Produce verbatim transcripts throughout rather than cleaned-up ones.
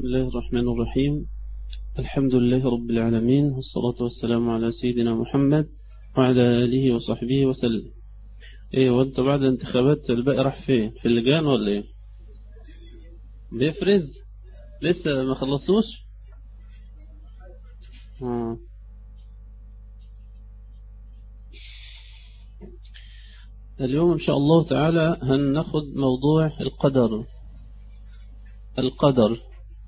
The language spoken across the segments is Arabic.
الله الرحمن الرحيم. الحمد لله رب العالمين، والصلاة والسلام على سيدنا محمد وعلى آله وصحبه وسلم. ايه وانت بعد انتخابات الباقي راح فين؟ في اللجان ولا ايه؟ بيفرز لسه ما خلصوش. آه. اليوم ان شاء الله تعالى هناخد موضوع القدر القدر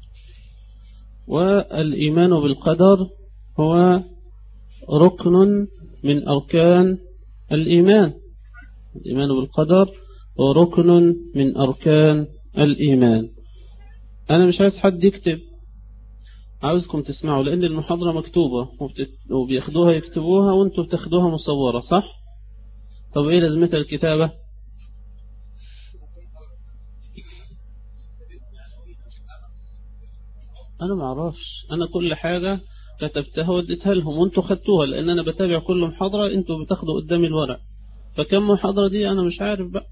والإيمان بالقدر هو ركن من أركان الإيمان. الإيمان بالقدر هو ركن من أركان الإيمان. أنا مش عايز حد يكتب، عاوزكم تسمعوا، لأن المحاضرة مكتوبة وبياخدوها يكتبوها وانتوا بتاخدوها مصورة، صح؟ طب ايه لازمتها الكتابة؟ انا ما اعرفش، انا كل حاجة كتبتها وديتها لهم وانتوا خدتوها، لان انا بتابع كل محاضرة، انتوا بتاخدوا قدامي الورق. فكم محاضرة دي انا مش عارف بقى.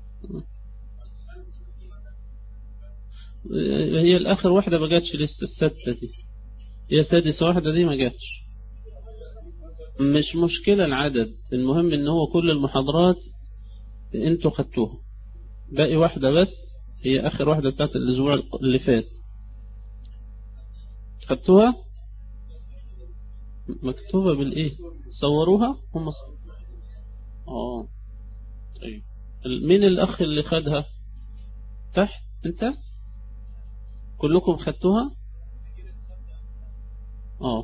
هي الاخر واحدة ما جاتش لسه، الستة دي هي سادس واحدة دي ما جاتش. مش مشكلة العدد، المهم ان هو كل المحاضرات انتوا خدتوها. باقي واحدة بس هي اخر واحدة بتاعت الاسبوع اللي فات. خدتوها مكتوبة بالايه؟ صوروها هم صور. اه طيب، مين الاخ اللي خدها تحت؟ انت كلكم خدتوها؟ اه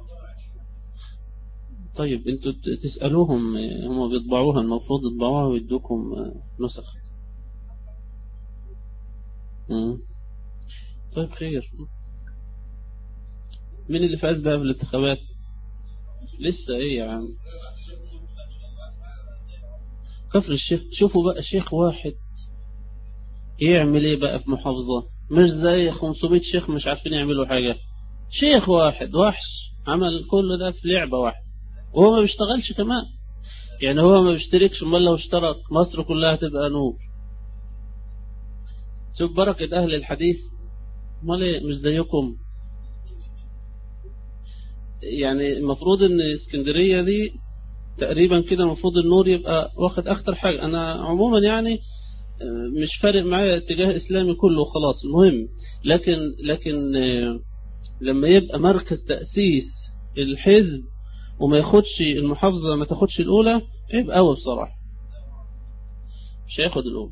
طيب انتوا تسألوهم، هم بيطبعوها، المفروض يطبعوها ويدوكم نسخ. مم. طيب خير. مين اللي فاز بقى في الانتخابات؟ لسه ايه يا عم؟ كفر الشيخ. شوفوا بقى شيخ واحد يعمل ايه بقى في محافظة، مش زي خمسمائة شيخ مش عارفين يعملوا حاجة. شيخ واحد وحش عمل كل ده في لعبة واحدة، وهو ما بيشتغلش كمان. يعني هو ما بيشتركش، امال لو اشترك مصر كلها تبقى نور. شوف بركة اهل الحديث. امال ايه مش زيكم؟ يعني المفروض ان اسكندرية دي تقريبا كده المفروض النور يبقى واخد اخطر حاجة. انا عموما يعني مش فارق معايا اتجاه اسلامي كله خلاص، المهم لكن لكن لما يبقى مركز تأسيس الحزب وما ياخدش المحافظة، ما تاخدش الاولى، عيب قوي بصراحة. مش هياخد الاولى.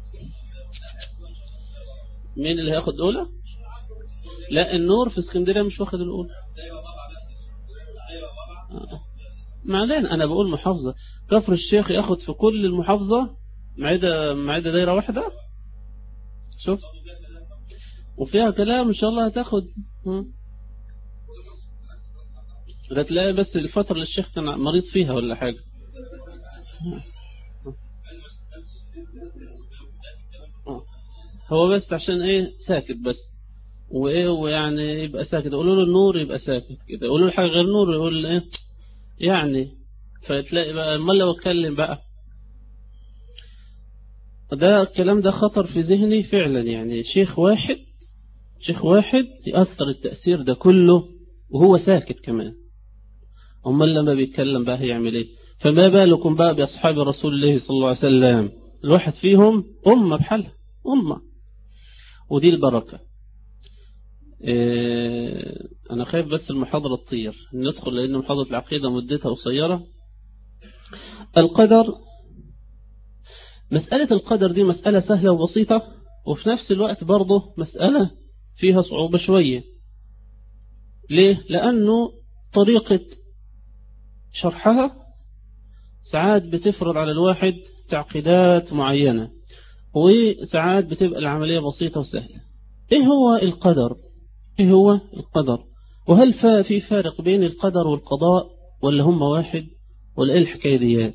مين اللي هياخد الاولى؟ لا النور في اسكندرية مش واخد الاولى. ما علينا، انا بقول محافظة. كفر الشيخ ياخد في كل المحافظة معدة معدة دايرة واحدة. شوف وفيها كلام ان شاء الله هتاخد. ده تلاقي بس الفترة اللي الشيخ كان مريض فيها ولا حاجة. هو بس عشان ايه ساكت بس، وايه ويعني يبقى ساكت، يقولوا له النور يبقى ساكت كده، يقولوا له حاجة غير نور يقول ايه يعني. فتلاقي بقى امال لو اتكلم بقى. ده الكلام ده خطر في ذهني فعلا، يعني شيخ واحد شيخ واحد يأثر التأثير ده كله وهو ساكت كمان. امال لما بيتكلم بقى هيعمل ايه؟ فما بالكم بقى بأصحاب رسول الله صلى الله عليه وسلم، الواحد فيهم أمة بحالها، أمة. ودي البركة. إيه أنا خايف بس المحاضرة تطير ندخل، لأن محاضرة العقيدة مدتها قصيرة. القدر، مسألة القدر دي مسألة سهلة وبسيطة، وفي نفس الوقت برضه مسألة فيها صعوبة شوية. ليه؟ لأنه طريقة شرحها ساعات بتفرض على الواحد تعقيدات معينة، وساعات بتبقى العملية بسيطة وسهلة. ايه هو القدر؟ ايه هو القدر؟ وهل في فارق بين القدر والقضاء، ولا هم واحد، ولا ايه الحكاية دي؟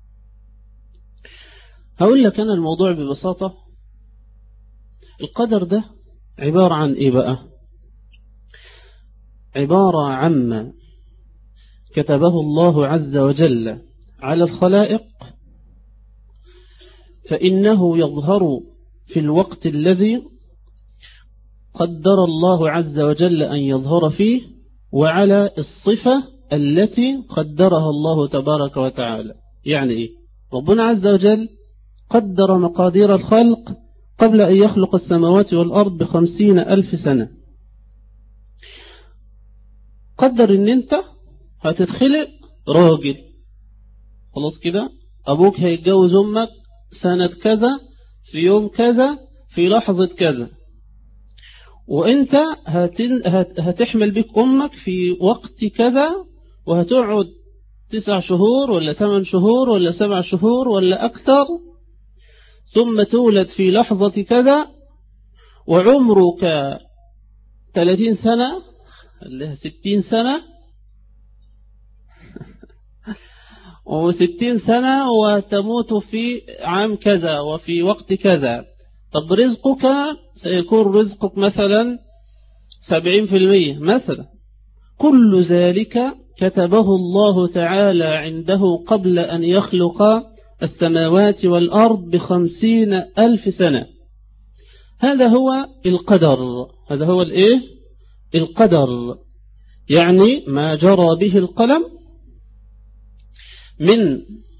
هقول لك انا الموضوع ببساطة. القدر ده عبارة عن ايه بقى؟ عبارة عما كتبه الله عز وجل على الخلائق، فإنه يظهر في الوقت الذي قدر الله عز وجل أن يظهر فيه، وعلى الصفة التي قدرها الله تبارك وتعالى. يعني إيه؟ ربنا عز وجل قدر مقادير الخلق قبل أن يخلق السماوات والأرض بخمسين ألف سنة. قدر إن أنت هتتخلق راجل، خلاص كده، أبوك هيتجوز أمك سنة كذا في يوم كذا في لحظة كذا، وأنت هتن... هت... هتحمل بك أمك في وقت كذا، وهتقعد تسع شهور ولا ثمان شهور ولا سبع شهور ولا أكثر، ثم تولد في لحظة كذا، وعمرك ثلاثين سنة اللي ستين سنة وستين سنة، وتموت في عام كذا وفي وقت كذا. طب رزقك سيكون رزقك مثلا سبعين في المية مثلا. كل ذلك كتبه الله تعالى عنده قبل أن يخلق السماوات والأرض بخمسين ألف سنة. هذا هو القدر. هذا هو الإيه؟ القدر. يعني ما جرى به القلم من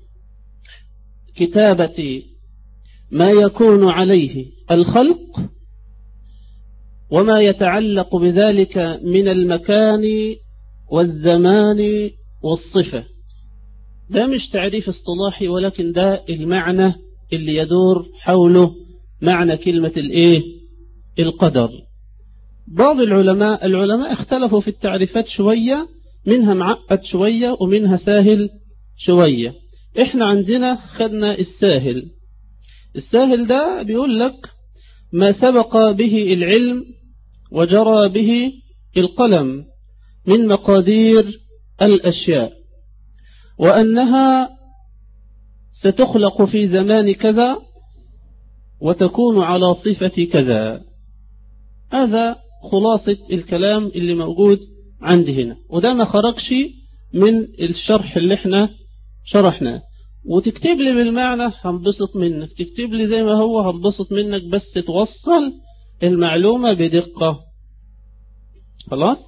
كتابة ما يكون عليه الخلق، وما يتعلق بذلك من المكان والزمان والصفة. ده مش تعريف اصطلاحي، ولكن ده المعنى اللي يدور حوله معنى كلمة الايه؟ القدر. بعض العلماء العلماء اختلفوا في التعريفات شوية، منها معقد شوية ومنها ساهل شوية. احنا عندنا خدنا الساهل. الساهل ده بيقول لك ما سبق به العلم وجرى به القلم من مقادير الأشياء، وأنها ستخلق في زمان كذا وتكون على صفة كذا. هذا خلاصة الكلام اللي موجود عندي هنا، وده ما خرجش من الشرح اللي احنا شرحناه. وتكتب لي بالمعنى هنبسط منك، تكتب لي زي ما هو هنبسط منك، بس توصل المعلومة بدقة. خلاص؟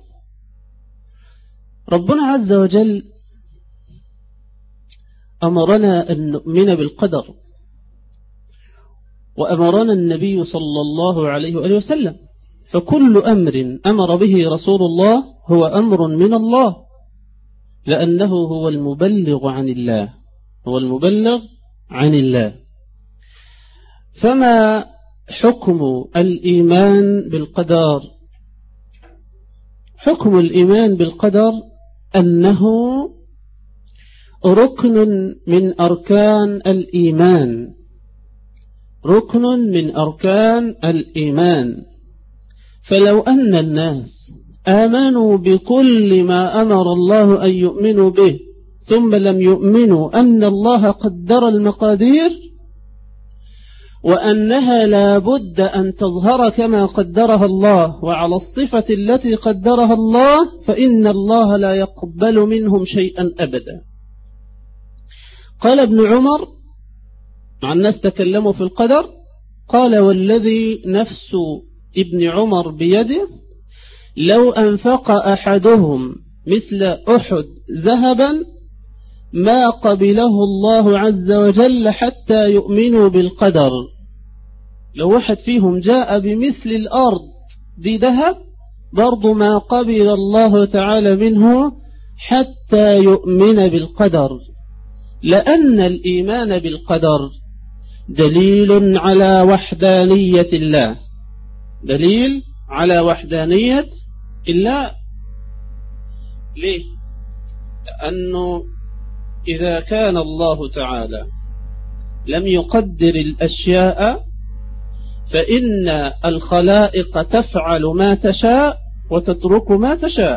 ربنا عز وجل أمرنا أن نؤمن بالقدر، وأمرنا النبي صلى الله عليه وآله وسلم. فكل أمر أمر به رسول الله هو أمر من الله، لأنه هو المبلغ عن الله، هو المبلغ عن الله. فما حكم الإيمان بالقدر؟ حكم الإيمان بالقدر أنه ركن من أركان الإيمان، ركن من أركان الإيمان. فلو أن الناس آمنوا بكل ما أمر الله أن يؤمنوا به، ثم لم يؤمنوا أن الله قدر المقادير، وأنها لا بد أن تظهر كما قدرها الله وعلى الصفة التي قدرها الله، فإن الله لا يقبل منهم شيئا أبدا. قال ابن عمر، مع الناس تكلموا في القدر، قال والذي نفس ابن عمر بيده لو أنفق أحدهم مثل أحد ذهبا ما قبله الله عز وجل حتى يؤمنوا بالقدر. لو واحد فيهم جاء بمثل الأرض دي ذهب، برضو ما قبل الله تعالى منه حتى يؤمن بالقدر، لأن الإيمان بالقدر دليل على وحدانية الله، دليل على وحدانية الله. ليه؟ لأنه إذا كان الله تعالى لم يقدر الأشياء، فإن الخلائق تفعل ما تشاء وتترك ما تشاء.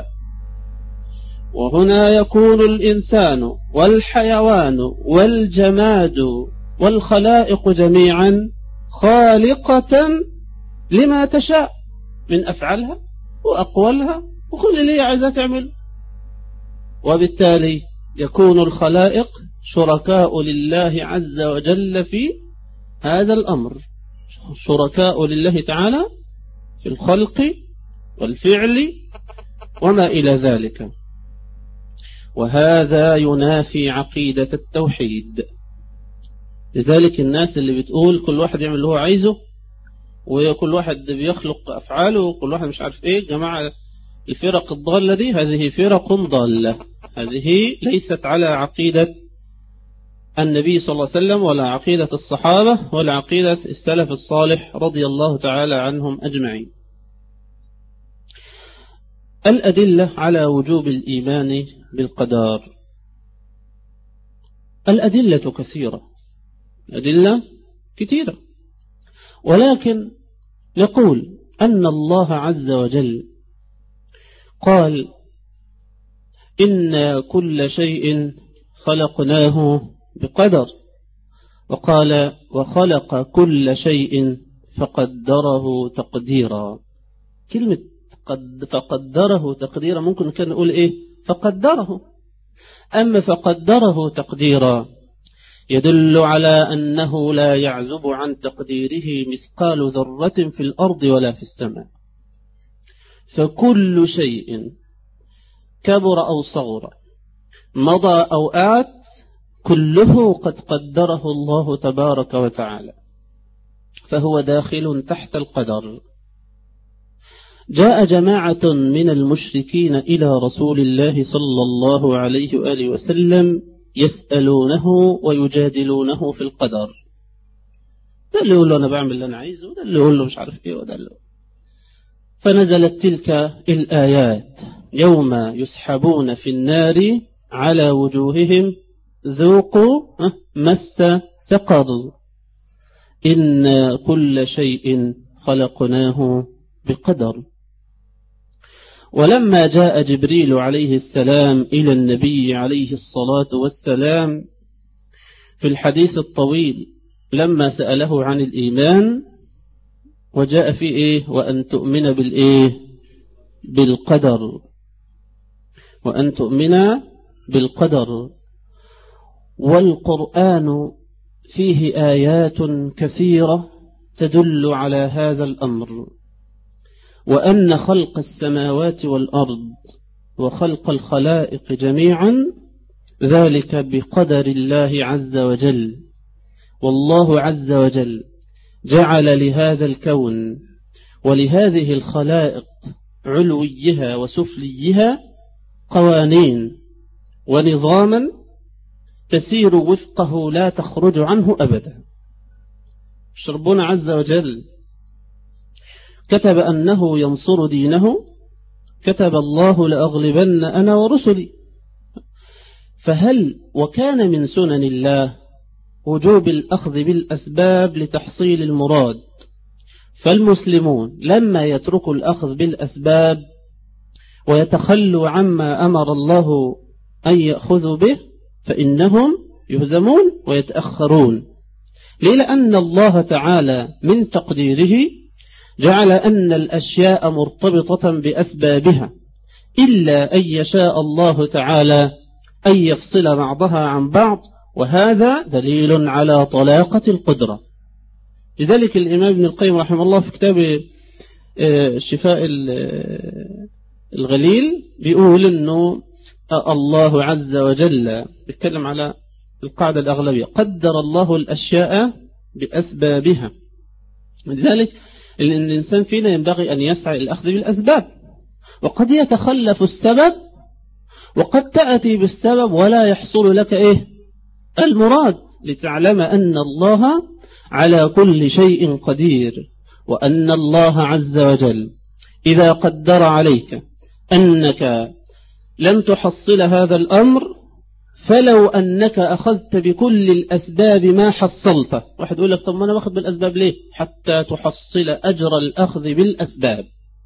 وهنا يكون الإنسان والحيوان والجماد والخلائق جميعا خالقة لما تشاء من أفعالها وأقوالها وكل اللي هي عايزة تعمل، وبالتالي يكون الخلائق شركاء لله عز وجل في هذا الأمر، شركاء لله تعالى في الخلق والفعل وما إلى ذلك، وهذا ينافي عقيدة التوحيد. لذلك الناس اللي بتقول كل واحد يعمل اللي هو عايزه وكل واحد بيخلق أفعاله وكل واحد مش عارف إيه، جماعة الفرق الضالة دي هذه فرق ضالة، هذه ليست على عقيدة النبي صلى الله عليه وسلم ولا عقيدة الصحابة ولا عقيدة السلف الصالح رضي الله تعالى عنهم أجمعين. الأدلة على وجوب الإيمان بالقدر. الأدلة كثيرة، الأدلة كثيرة، ولكن نقول أن الله عز وجل قال إن كل شيء خلقناه بقدر، وقال وخلق كل شيء فقدره تقديرا. كلمة قد فقدره تقديرا ممكن كان نقول إيه فقدره، أما فقدره تقديرا يدل على أنه لا يعزب عن تقديره مثقال ذرة في الأرض ولا في السماء، فكل شيء كبر أو صغر مضى أو آت كله قد قدره الله تبارك وتعالى، فهو داخل تحت القدر. جاء جماعة من المشركين إلى رسول الله صلى الله عليه وآله وسلم يسألونه ويجادلونه في القدر. ده اللي يقول له أنا بعمل اللي أنا عايزه، وده اللي يقول له مش عارف إيه، وده اللي. فنزلت تلك الآيات: يوم يسحبون في النار على وجوههم ذوقوا مس سقر إن كل شيء خلقناه بقدر. ولما جاء جبريل عليه السلام إلى النبي عليه الصلاة والسلام في الحديث الطويل لما سأله عن الإيمان، وجاء في إيه وأن تؤمن بالإيه بالقدر، وأن تؤمن بالقدر. والقرآن فيه آيات كثيرة تدل على هذا الأمر، وأن خلق السماوات والأرض وخلق الخلائق جميعا ذلك بقدر الله عز وجل. والله عز وجل جعل لهذا الكون ولهذه الخلائق علويها وسفليها قوانين ونظاما تسير وفقه لا تخرج عنه أبدا. ربنا عز وجل كتب أنه ينصر دينه، كتب الله لأغلبن أنا ورسلي. فهل وكان من سنن الله وجوب الأخذ بالأسباب لتحصيل المراد، فالمسلمون لما يتركوا الأخذ بالأسباب ويتخلوا عما أمر الله أن يأخذوا به فإنهم يهزمون ويتأخرون. ليه؟ لأن الله تعالى من تقديره جعل أن الأشياء مرتبطة بأسبابها، إلا أن يشاء الله تعالى أن يفصل بعضها عن بعض، وهذا دليل على طلاقة القدرة. لذلك الإمام ابن القيم رحمه الله في كتاب الشفاء الغليل بيقول أنه الله عز وجل بيتكلم على القاعدة الأغلبية: قدر الله الأشياء بأسبابها. لذلك الإنسان فينا ينبغي أن يسعى الأخذ بالأسباب، وقد يتخلف السبب وقد تأتي بالسبب ولا يحصل لك إيه المراد، لتعلم أن الله على كل شيء قدير، وأن الله عز وجل إذا قدر عليك أنك لن تحصل هذا الأمر فلو أنك أخذت بكل الأسباب ما حصلته. واحد يقول لك طب ما أنا باخذ بالأسباب ليه؟ حتى تحصل أجر الأخذ بالأسباب،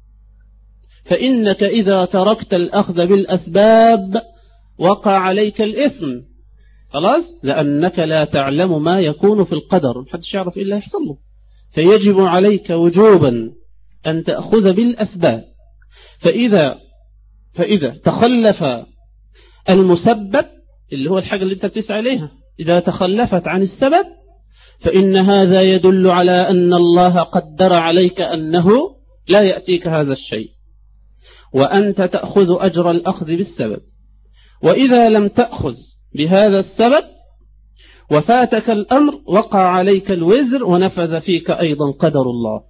فإنك إذا تركت الأخذ بالأسباب وقع عليك الإثم، خلاص، لأنك لا تعلم ما يكون في القدر، محدش يعرف إلا يحصل له. فيجب عليك وجوبا أن تأخذ بالأسباب. فإذا فإذا تخلف المسبب اللي هو الحاجة اللي أنت بتسعى إليها، إذا تخلفت عن السبب فإن هذا يدل على أن الله قدر عليك أنه لا يأتيك هذا الشيء، وأنت تأخذ أجر الأخذ بالسبب. وإذا لم تأخذ بهذا السبب وفاتك الأمر وقع عليك الوزر ونفذ فيك أيضا قدر الله.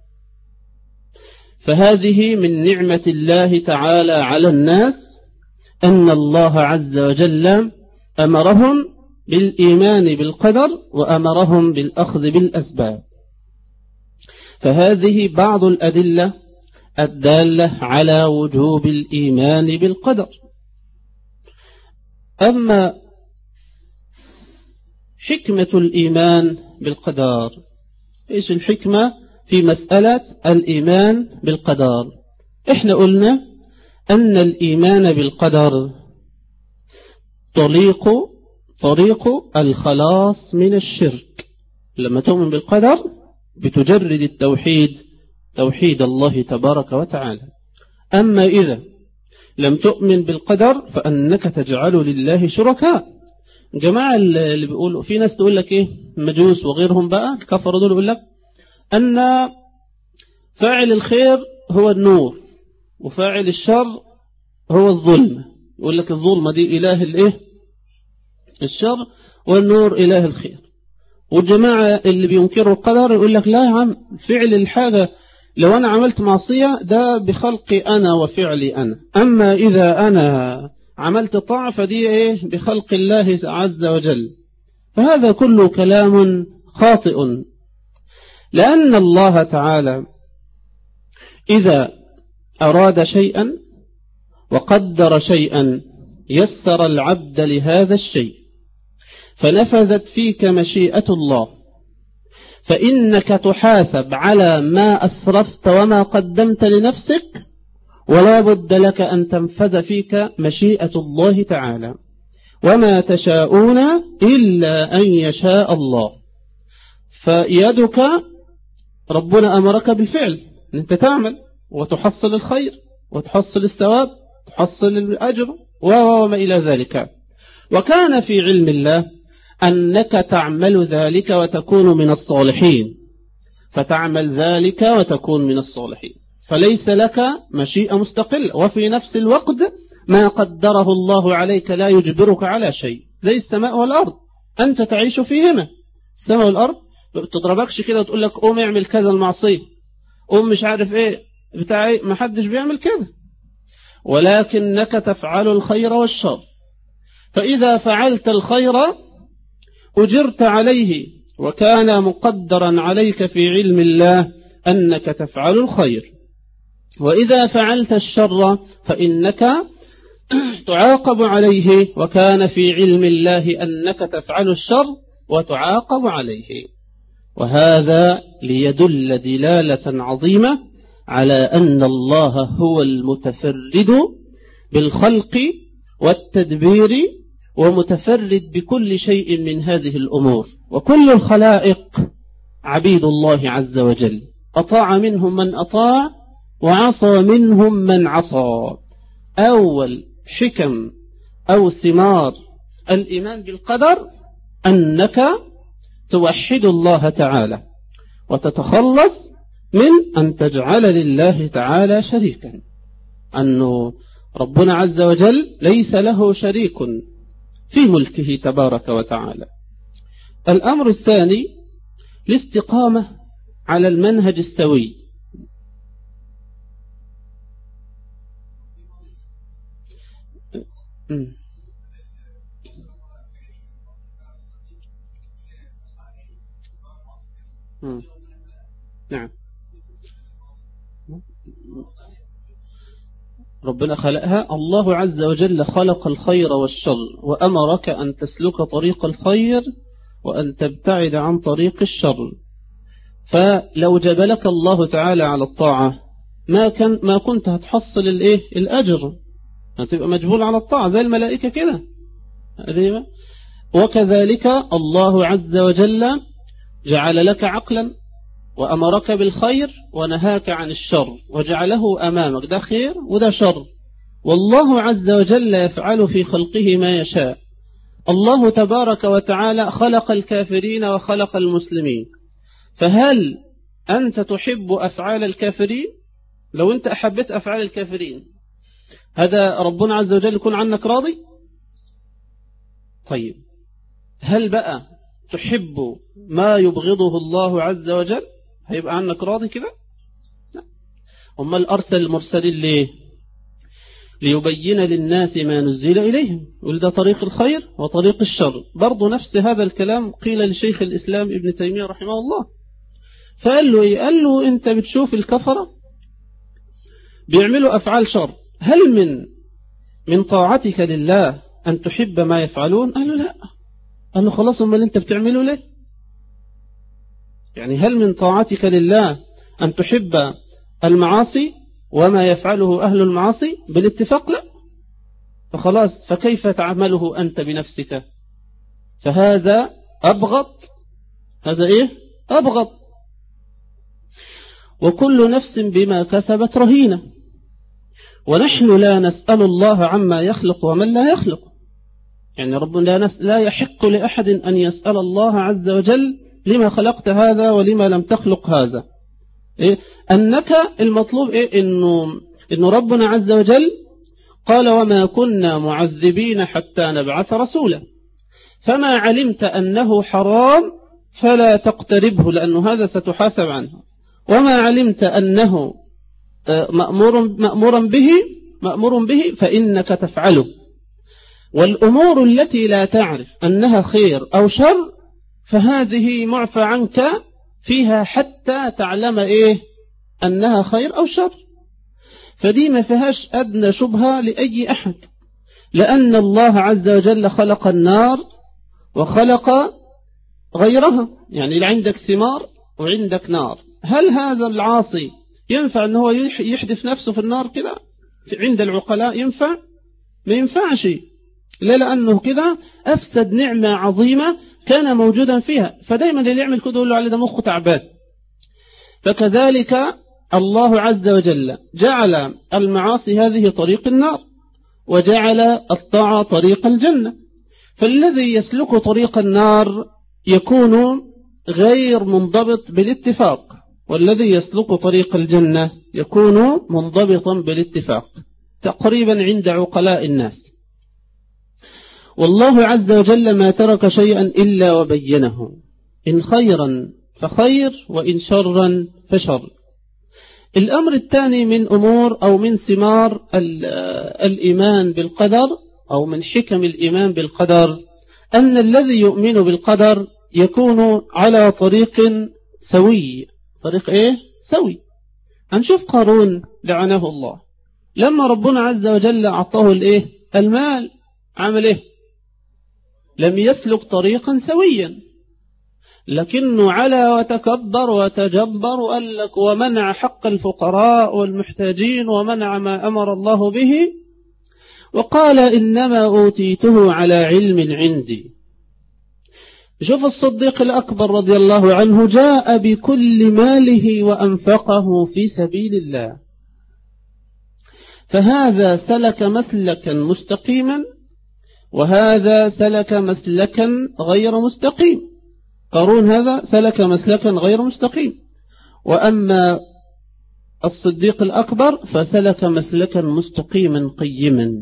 فهذه من نعمة الله تعالى على الناس أن الله عز وجل أمرهم بالإيمان بالقدر وأمرهم بالأخذ بالأسباب. فهذه بعض الأدلة الدالة على وجوب الإيمان بالقدر. أما حكمة الإيمان بالقدر، إيش الحكمة في مسألة الإيمان بالقدر؟ إحنا قلنا أن الإيمان بالقدر طريق طريق الخلاص من الشرك. لما تؤمن بالقدر بتجرد التوحيد، توحيد الله تبارك وتعالى. أما إذا لم تؤمن بالقدر فأنك تجعل لله شركاء. جماعة اللي بيقولوا، في ناس تقول لك إيه، مجوس وغيرهم بقى الكفر دول، يقول لك أن فاعل الخير هو النور وفاعل الشر هو الظلم. يقول لك الظلمة دي إله الإيه؟ الشر، والنور إله الخير. والجماعة اللي بينكروا القدر يقول لك لا يا عم، فعل الحاجة لو أنا عملت معصية ده بخلقي أنا وفعلي أنا، أما إذا أنا عملت طاعة فدي إيه؟ بخلق الله عز وجل. فهذا كله كلام خاطئ، لأن الله تعالى إذا أراد شيئا وقدر شيئا يسر العبد لهذا الشيء فنفذت فيك مشيئة الله، فإنك تحاسب على ما أسرفت وما قدمت لنفسك، ولا بد لك أن تنفذ فيك مشيئة الله تعالى. وما تشاءون إلا أن يشاء الله. فيدك ربنا أمرك بالفعل، أن أنت تعمل وتحصل الخير وتحصل الثواب تحصل الأجر وما إلى ذلك. وكان في علم الله أنك تعمل ذلك وتكون من الصالحين، فتعمل ذلك وتكون من الصالحين، فليس لك مشيئة مستقلة. وفي نفس الوقت ما قدره الله عليك لا يجبرك على شيء، زي السماء والأرض أنت تعيش فيهما. السماء والأرض ما بتضربكش كده وتقول لك قوم اعمل كذا المعصية، قوم مش عارف ايه بتاعي، ما حدش بيعمل كده، ولكنك تفعل الخير والشر. فإذا فعلت الخير أجرت عليه، وكان مقدرا عليك في علم الله أنك تفعل الخير. وإذا فعلت الشر فإنك تعاقب عليه، وكان في علم الله أنك تفعل الشر وتعاقب عليه. وهذا ليدل دلالة عظيمة على أن الله هو المتفرد بالخلق والتدبير، ومتفرد بكل شيء من هذه الأمور. وكل الخلائق عبيد الله عز وجل، أطاع منهم من أطاع وعصى منهم من عصى. أول حكم أو ثمار الإيمان بالقدر أنك توحد الله تعالى وتتخلص من أن تجعل لله تعالى شريكا، أنه ربنا عز وجل ليس له شريك في ملكه تبارك وتعالى. الأمر الثاني الاستقامة على المنهج السوي. نعم، ربنا خلقها. الله عز وجل خلق الخير والشر، وأمرك أن تسلك طريق الخير وأن تبتعد عن طريق الشر. فلو جبلك الله تعالى على الطاعة ما كان ما كنت هتحصل الايه الأجر، هتبقى مجبول على الطاعة زي الملائكة كده. وكذلك الله عز وجل جعل لك عقلا وأمرك بالخير ونهاك عن الشر، وجعله أمامك، ده خير وده شر، والله عز وجل يفعل في خلقه ما يشاء. الله تبارك وتعالى خلق الكافرين وخلق المسلمين، فهل أنت تحب أفعال الكافرين لو أنت أحبت أفعال الكافرين هذا ربنا عز وجل يكون عنك راضي؟ طيب هل بقى تحب ما يبغضه الله عز وجل هيبقى عنك راضي كده؟ لا. أمال أرسل المرسلين ليه؟ ليبين للناس ما نزل إليهم، ولده طريق الخير وطريق الشر. برضو نفس هذا الكلام قيل لشيخ الإسلام ابن تيمية رحمه الله، فقال له إيه؟ قال له أنت بتشوف الكفرة بيعملوا أفعال شر، هل من من طاعتك لله أن تحب ما يفعلون؟ قال له لا. قال له خلاص أمال أنت بتعمله ليه؟ يعني هل من طاعتك لله أن تحب المعاصي وما يفعله أهل المعاصي؟ بالاتفاق لا. فخلاص فكيف تعمله أنت بنفسك؟ فهذا أبغض، هذا إيه؟ أبغض. وكل نفس بما كسبت رهينة، ونحن لا نسأل الله عما يخلق ومن لا يخلق. يعني ربنا لا يحق لأحد أن يسأل الله عز وجل لما خلقت هذا ولما لم تخلق هذا. إيه؟ أنك المطلوب إيه؟ إنه, إنه ربنا عز وجل قال وما كنا معذبين حتى نبعث رسولا، فما علمت أنه حرام فلا تقتربه لأنه هذا ستحاسب عنه، وما علمت أنه مأمور, مأمور به مأمور به فإنك تفعله. والأمور التي لا تعرف أنها خير أو شر فهذه معفى عنك فيها حتى تعلم إيه أنها خير أو شر. فدي ما فيهاش أدنى شبهة لأي أحد، لأن الله عز وجل خلق النار وخلق غيرها. يعني اللي عندك ثمار وعندك نار، هل هذا العاصي ينفع أنه يحدث نفسه في النار كده عند العقلاء؟ ينفع؟ ما ينفعش. لا، لأنه كده أفسد نعمة عظيمة كان موجودا فيها. فدايما اللي يعمل كده يقول له على ده مخه تعبان. فكذلك الله عز وجل جعل المعاصي هذه طريق النار، وجعل الطاعة طريق الجنة. فالذي يسلك طريق النار يكون غير منضبط بالاتفاق، والذي يسلك طريق الجنة يكون منضبطا بالاتفاق تقريبا عند عقلاء الناس. والله عز وجل ما ترك شيئا إلا وبينه، إن خيرا فخير وإن شرا فشر. الأمر الثاني من أمور أو من ثمار الإيمان بالقدر أو من حكم الإيمان بالقدر أن الذي يؤمن بالقدر يكون على طريق سوي. طريق إيه؟ سوي. هنشوف قارون لعنه الله لما ربنا عز وجل أعطاه الإيه؟ المال، عمل إيه؟ لم يسلك طريقا سويا، لكنه على وتكبر وتجبر وقال لك ومنع حق الفقراء والمحتاجين ومنع ما أمر الله به، وقال إنما أوتيته على علم عندي. شوف الصديق الأكبر رضي الله عنه جاء بكل ماله وأنفقه في سبيل الله، فهذا سلك مسلكا مستقيما وهذا سلك مسلكا غير مستقيم. قارون هذا سلك مسلكا غير مستقيم، وأما الصديق الأكبر فسلك مسلكا مستقيما قيما،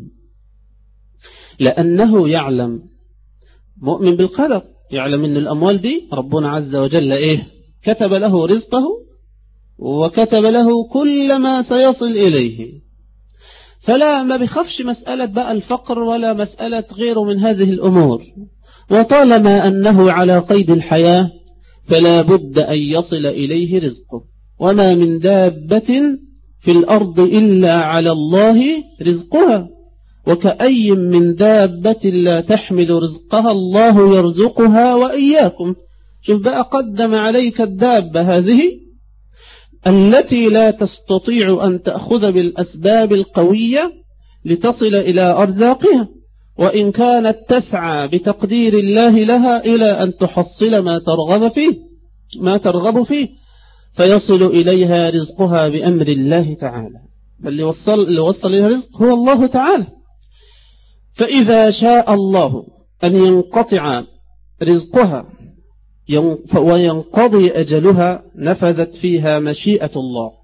لأنه يعلم، مؤمن بالقدر، يعلم أن الأموال دي ربنا عز وجل إيه؟ كتب له رزقه وكتب له كل ما سيصل إليه، فلا ما بيخافش مسألة بقى الفقر ولا مسألة غيره من هذه الأمور. وطالما أنه على قيد الحياة فلا بد أن يصل إليه رزقه. وما من دابة في الأرض إلا على الله رزقها، وكأي من دابة لا تحمل رزقها الله يرزقها وإياكم. شوف بقى قدم عليك الدابة هذه التي لا تستطيع أن تأخذ بالأسباب القوية لتصل إلى أرزاقها، وإن كانت تسعى بتقدير الله لها إلى أن تحصل ما ترغب فيه ما ترغب فيه فيصل إليها رزقها بأمر الله تعالى. فاللي وصل, اللي وصل إليها رزق هو الله تعالى. فإذا شاء الله أن ينقطع رزقها وينقضي أجلها نفذت فيها مشيئة الله.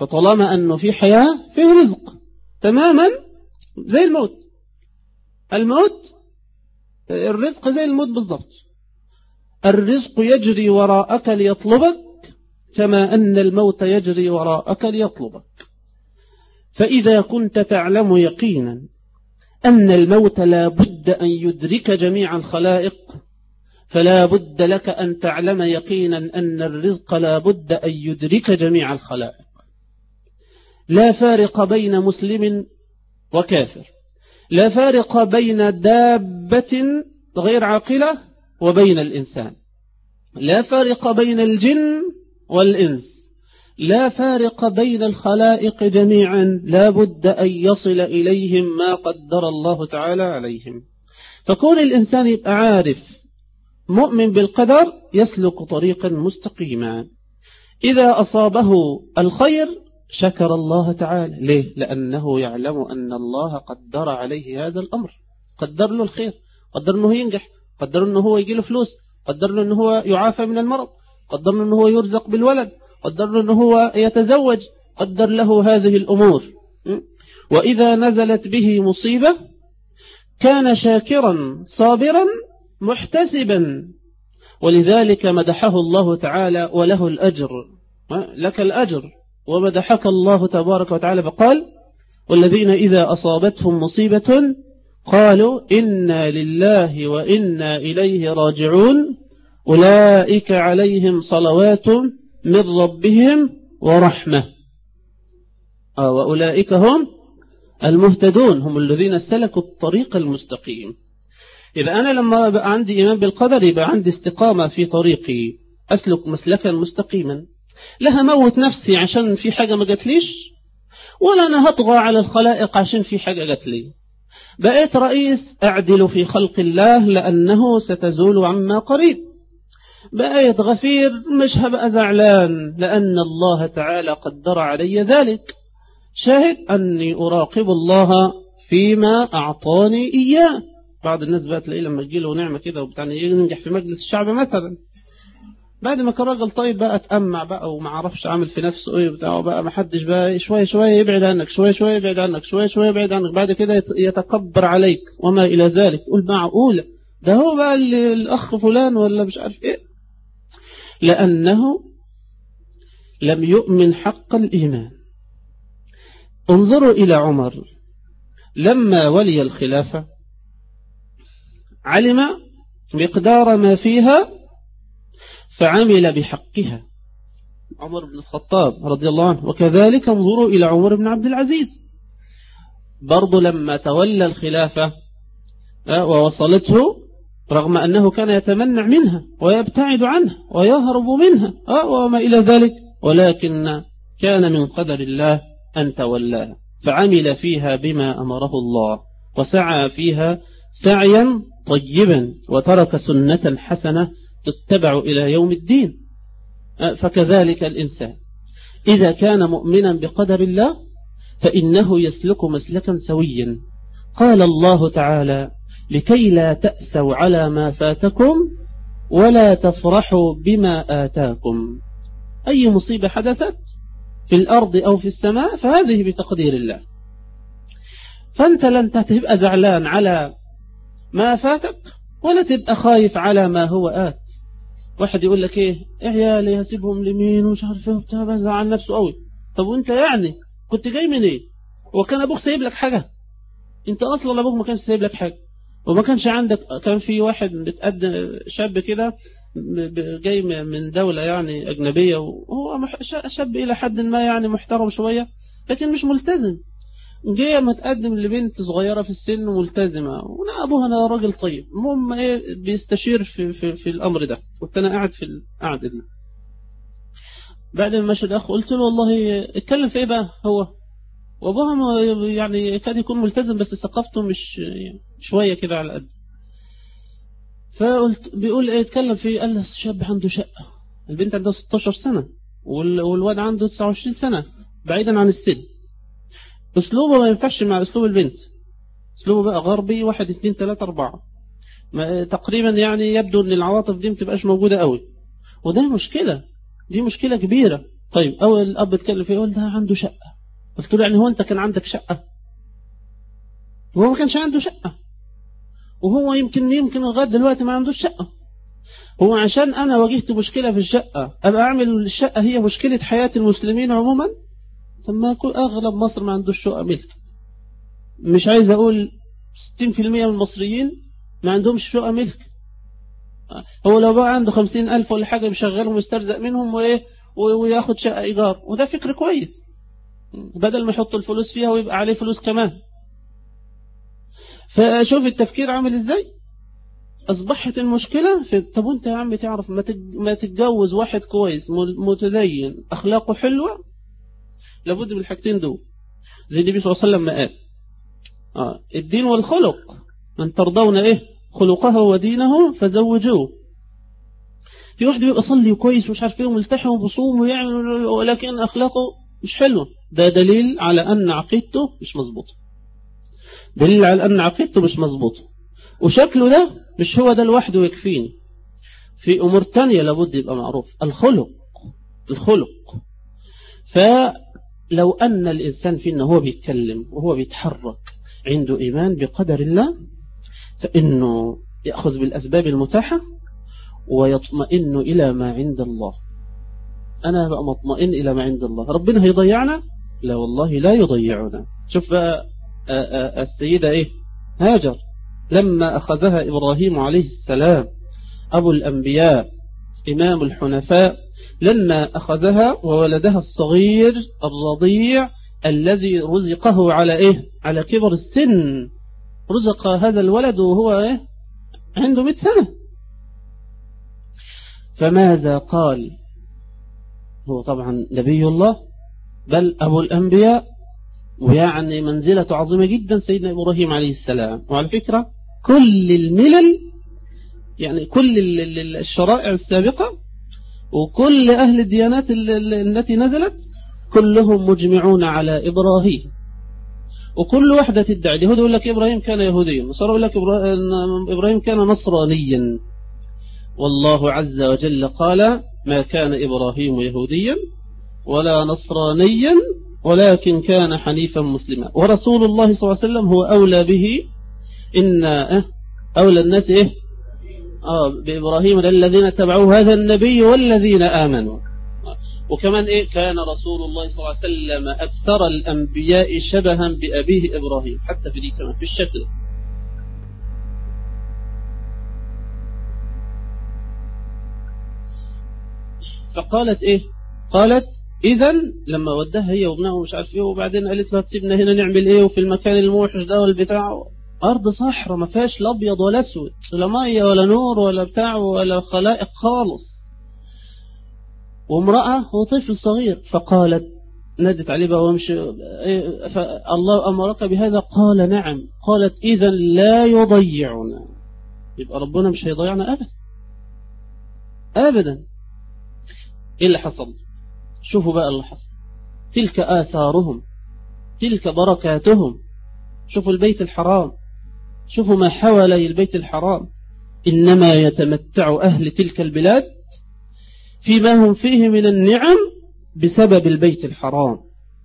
فطالما أنه في حياة فيه رزق تماما زي الموت. الموت الرزق زي الموت بالضبط. الرزق يجري وراءك ليطلبك كما أن الموت يجري وراءك ليطلبك. فإذا كنت تعلم يقينا أن الموت لا بد أن يدرك جميع الخلائق، فلا بد لك أن تعلم يقينا أن الرزق لا بد أن يدرك جميع الخلائق. لا فارق بين مسلم وكافر، لا فارق بين دابة غير عاقلة وبين الإنسان، لا فارق بين الجن والإنس، لا فارق بين الخلائق جميعا، لا بد أن يصل إليهم ما قدر الله تعالى عليهم. فكون الإنسان يبقى عارف مؤمن بالقدر يسلك طريقا مستقيما. إذا أصابه الخير شكر الله تعالى. ليه؟ لأنه يعلم أن الله قدر عليه هذا الأمر، قدر له الخير، قدر أنه ينجح، قدر أنه هو يجي له فلوس، قدر له أنه هو يعافى من المرض، قدر له أنه هو يرزق بالولد، قدر له أنه هو يتزوج، قدر له هذه الأمور. وإذا نزلت به مصيبة كان شاكرا صابرا محتسبا، ولذلك مدحه الله تعالى وله الأجر، لك الأجر، ومدحك الله تبارك وتعالى فقال: والذين إذا أصابتهم مصيبة قالوا إنا لله وإنا إليه راجعون أولئك عليهم صلوات من ربهم ورحمة وأولئك هم المهتدون، هم الذين سلكوا الطريق المستقيم. إذا أنا لما بقى عندي إيمان بالقدر يبقى عندي استقامة في طريقي، أسلك مسلكا مستقيما، لا هموت نفسي عشان في حاجة ما جاتليش، ولا أنا هطغى على الخلائق عشان في حاجة جات لي. بقيت رئيس أعدل في خلق الله لأنه ستزول عما قريب. بقيت غفير مش هبقى زعلان لأن الله تعالى قدر علي ذلك. شاهد أني أراقب الله فيما أعطاني إياه. بعض الناس بقى تلاقيه لما تجيله نعمة كده وبتعني ينجح في مجلس الشعب مثلا، بعد ما كان راجل طيب بقى اتأمع بقى وما عرفش عامل في نفسه ايه بتاعه بقى، ما حدش بقى شوية شوية يبعد عنك، شوية شوية يبعد عنك، شوية شوية يبعد عنك، بعد كده يتكبر عليك وما إلى ذلك. تقول معقولة ده هو بقى الأخ فلان ولا مش عارف ايه، لأنه لم يؤمن حق الإيمان. انظروا إلى عمر لما ولي الخلافة علم مقدار ما فيها فعمل بحقها، عمر بن الخطاب رضي الله عنه. وكذلك انظروا إلى عمر بن عبد العزيز برضو لما تولى الخلافة ووصلته، رغم أنه كان يتمنع منها ويبتعد عنها ويهرب منها وما إلى ذلك، ولكن كان من قدر الله أن تولاها، فعمل فيها بما أمره الله وسعى فيها سعيا طيبا وترك سنة حسنة تتبع إلى يوم الدين. فكذلك الإنسان إذا كان مؤمنا بقدر الله فإنه يسلك مسلكا سويا. قال الله تعالى: لكي لا تأسوا على ما فاتكم ولا تفرحوا بما آتاكم. أي مصيبة حدثت في الأرض أو في السماء فهذه بتقدير الله، فأنت لن تبقى زعلان على ما فاتك ولا تبقى خايف على ما هو آت. واحد يقول لك ايه عيالي هسيبهم لمين ومش عارف ايه وبتاع، بزعل نفسه قوي. طب وانت يعني كنت جاي من ايه؟ وكان ابوك سايب لك حاجه؟ انت اصلا ابوك ما كانش سايب لك حاجه، وما كانش عندك. كان في واحد بتقدم شاب كده جاي من دوله يعني اجنبيه، وهو شاب الى حد ما يعني محترم شويه لكن مش ملتزم. جايه متقدم لبنت صغيره في السن ملتزمه، وانا ابوها انا راجل طيب. المهم ايه بيستشير في, في, في الامر ده، كنت انا قاعد في القعده دي. بعد ما مشى الاخ قلت له والله اتكلم في ايه بقى هو وابوها، يعني كاد يكون ملتزم بس ثقافته مش شويه كده على قد. فقلت بيقول ايه اتكلم في، قال الشاب عنده شقه، البنت عندها ستاشر سنه والواد عنده تسعة وعشرين سنه، بعيدا عن السن. اسلوبه ما ينفعش مع اسلوب البنت، اسلوبه بقى غربي، واحد اثنين ثلاثة اربعة تقريبا، يعني يبدو ان العواطف دي متبقاش موجودة قوي، وده مشكلة، دي مشكلة كبيرة. طيب أول الأب اتكلم فيه يقول ده عنده شقة. قلت له يعني هو أنت كان عندك شقة؟ وهو ما كانش عنده شقة، وهو يمكن يمكن لغاية دلوقتي ما عندوش شقة. هو عشان أنا واجهت مشكلة في الشقة أبقى أعمل الشقة هي مشكلة حياة المسلمين عموما؟ طب ما أغلب مصر ما عندوش شقة ملك. مش عايز أقول ستين في المية من المصريين ما عندهمش شقة ملك. هو لو بقى عنده خمسين ألف ولا حاجة بيشغلهم ويسترزق منهم وإيه وياخد شقة إيجار، وده فكر كويس بدل ما يحط الفلوس فيها ويبقى عليه فلوس كمان. فشوف التفكير عامل إزاي. أصبحت المشكلة في طب وانت يا عم تعرف ما تتجوز واحد كويس متدين أخلاقه حلوة، لابد من الحاجتين دول زي النبي صلى الله عليه وسلم ما قال آه الدين والخلق، من ترضون إيه خلقه ودينه فزوجوه. في واحد بيبقى صلي كويس ومش عارف ايه وملتحم وبصوم ويعمل ولكن أخلاقه مش حلوة، ده دليل على أن عقيدته مش مظبوطة، دليل على أن عقيدته مش مظبوطة. وشكله ده مش هو ده لوحده يكفيني، في أمور تانية لابد يبقى معروف. الخلق الخلق فلو أن الإنسان فينا هو بيتكلم وهو بيتحرك عنده إيمان بقدر الله، فإنه يأخذ بالأسباب المتاحة ويطمئن إلى ما عند الله. أنا بقى مطمئن إلى ما عند الله. ربنا هيضيعنا؟ لا والله لا يضيعنا. شوف بقى السيدة إيه هاجر لما أخذها إبراهيم عليه السلام أبو الأنبياء إمام الحنفاء، لما أخذها وولدها الصغير الرضيع الذي رزقه على إيه على كبر السن، رزق هذا الولد وهو إيه عنده مئة سنة. فماذا قال؟ هو طبعا نبي الله بل أبو الأنبياء، ويعني منزلة عظيمة جدا سيدنا إبراهيم عليه السلام. وعلى فكرة كل الملل يعني كل الشرائع السابقة وكل أهل الديانات التي نزلت كلهم مجمعون على إبراهيم، وكل واحدة تدعي. اليهود يقول لك إبراهيم كان يهوديا، النصارى يقول لك إبراهيم كان نصرانيا. والله عز وجل قال ما كان إبراهيم يهوديا ولا نصرانيا ولكن كان حنيفا مسلما. ورسول الله صلى الله عليه وسلم هو أولى به، إن أولى الناس إيه آه بإبراهيم الذين تبعوه هذا النبي والذين آمنوا. وكمان إيه كان رسول الله صلى الله عليه وسلم أكثر الأنبياء شبها بأبيه إبراهيم، حتى في دي كمان في الشكل. فقالت إيه قالت إذن لما ودها هي وابنها ومش عارف إيه، وبعدين قالت له تسيبنا هنا نعمل إيه وفي المكان الموحش ده والبتاع، أرض صحراء ما فيهاش لا أبيض ولا أسود لا مية ولا نور ولا بتاع ولا خلائق خالص، وامرأة وطفل صغير. فقالت نادت عليه بقى ومشي الله أمرك بهذا؟ قال نعم. قالت إذن لا يضيعنا، يبقى ربنا مش هيضيعنا أبدا أبدا. إيه اللي حصل؟ شوفوا بقى اللي حصل، تلك آثارهم تلك بركاتهم. شوفوا البيت الحرام، شوفوا ما حوالي البيت الحرام، إنما يتمتع أهل تلك البلاد فيما هم فيه من النعم بسبب البيت الحرام.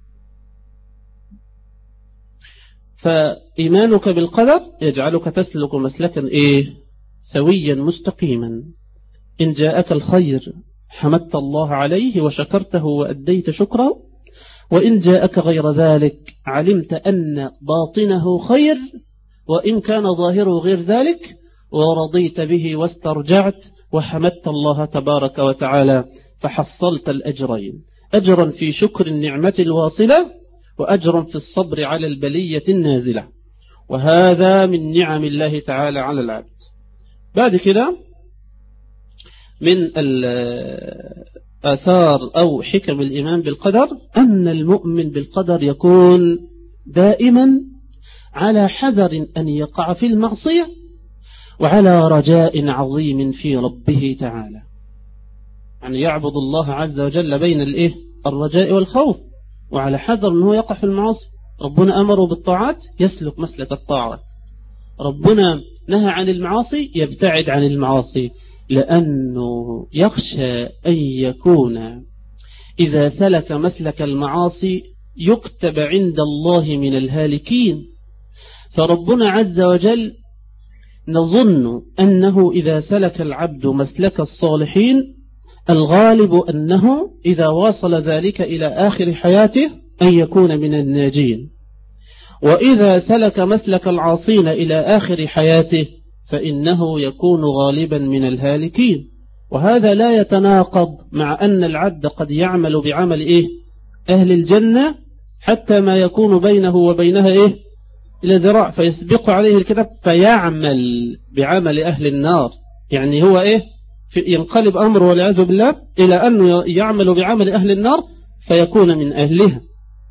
فإيمانك بالقدر يجعلك تسلك مسلكا إيه سويا مستقيما. إن جاءك الخير حمدت الله عليه وشكرته وأديت شكره، وإن جاءك غير ذلك علمت أن باطنه خير وإن كان ظاهره غير ذلك، ورضيت به واسترجعت وحمدت الله تبارك وتعالى، فحصلت الأجرين، أجرا في شكر النعمة الواصلة وأجرا في الصبر على البلية النازلة، وهذا من نعم الله تعالى على العبد. بعد كده من الآثار أو حكم الإيمان بالقدر أن المؤمن بالقدر يكون دائما على حذر أن يقع في المعصية وعلى رجاء عظيم في ربه تعالى، يعني يعبد الله عز وجل بين الإيه الرجاء والخوف، وعلى حذر أنه يقع في المعاصي. ربنا أمره بالطاعات يسلك مسلك الطاعات، ربنا نهى عن المعاصي يبتعد عن المعاصي، لأنه يخشى أن يكون إذا سلك مسلك المعاصي يكتب عند الله من الهالكين. فربنا عز وجل نظن أنه إذا سلك العبد مسلك الصالحين الغالب أنه إذا واصل ذلك إلى آخر حياته أن يكون من الناجين، وإذا سلك مسلك العاصين إلى آخر حياته فإنه يكون غالبا من الهالكين. وهذا لا يتناقض مع أن العبد قد يعمل بعمل إيه؟ أهل الجنة حتى ما يكون بينه وبينها إيه؟ إلى ذراع فيسبق عليه الكتاب فيعمل بعمل أهل النار. يعني هو إيه؟ ينقلب أمر والعياذ بالله إلى أنه يعمل بعمل أهل النار فيكون من أهلها.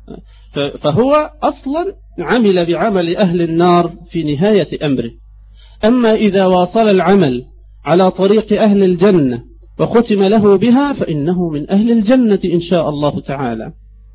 فهو أصلا عمل بعمل أهل النار في نهاية أمره. أما إذا واصل العمل على طريق أهل الجنة وختم له بها فإنه من أهل الجنة إن شاء الله تعالى.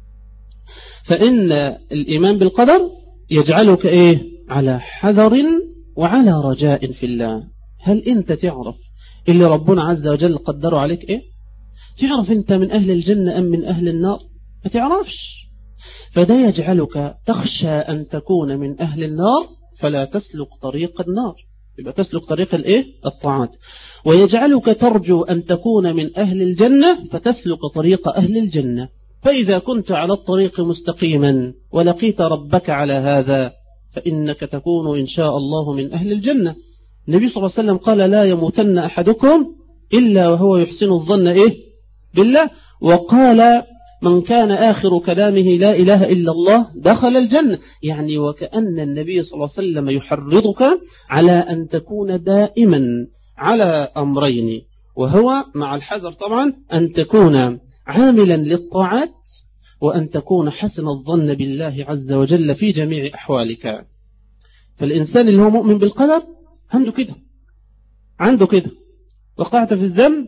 فإن الإيمان بالقدر يجعلك إيه؟ على حذر وعلى رجاء في الله. هل أنت تعرف اللي ربنا عز وجل قدره عليك إيه؟ تعرف أنت من أهل الجنة أم من أهل النار؟ ما تعرفش. فده يجعلك تخشى أن تكون من أهل النار فلا تسلك طريق النار، يبقى تسلك طريق الإيه؟ الطاعات. ويجعلك ترجو أن تكون من أهل الجنة فتسلك طريق أهل الجنة. فإذا كنت على الطريق مستقيما ولقيت ربك على هذا فإنك تكون إن شاء الله من أهل الجنة. النبي صلى الله عليه وسلم قال لا يموتن أحدكم إلا وهو يحسن الظن إيه؟ بالله. وقال من كان آخر كلامه لا إله إلا الله دخل الجنة. يعني وكأن النبي صلى الله عليه وسلم يحرضك على أن تكون دائما على أمرين، وهو مع الحذر طبعا أن تكون عاملا للطاعات وأن تكون حسن الظن بالله عز وجل في جميع أحوالك. فالإنسان اللي هو مؤمن بالقدر عنده كده عنده كده وقعت في الذنب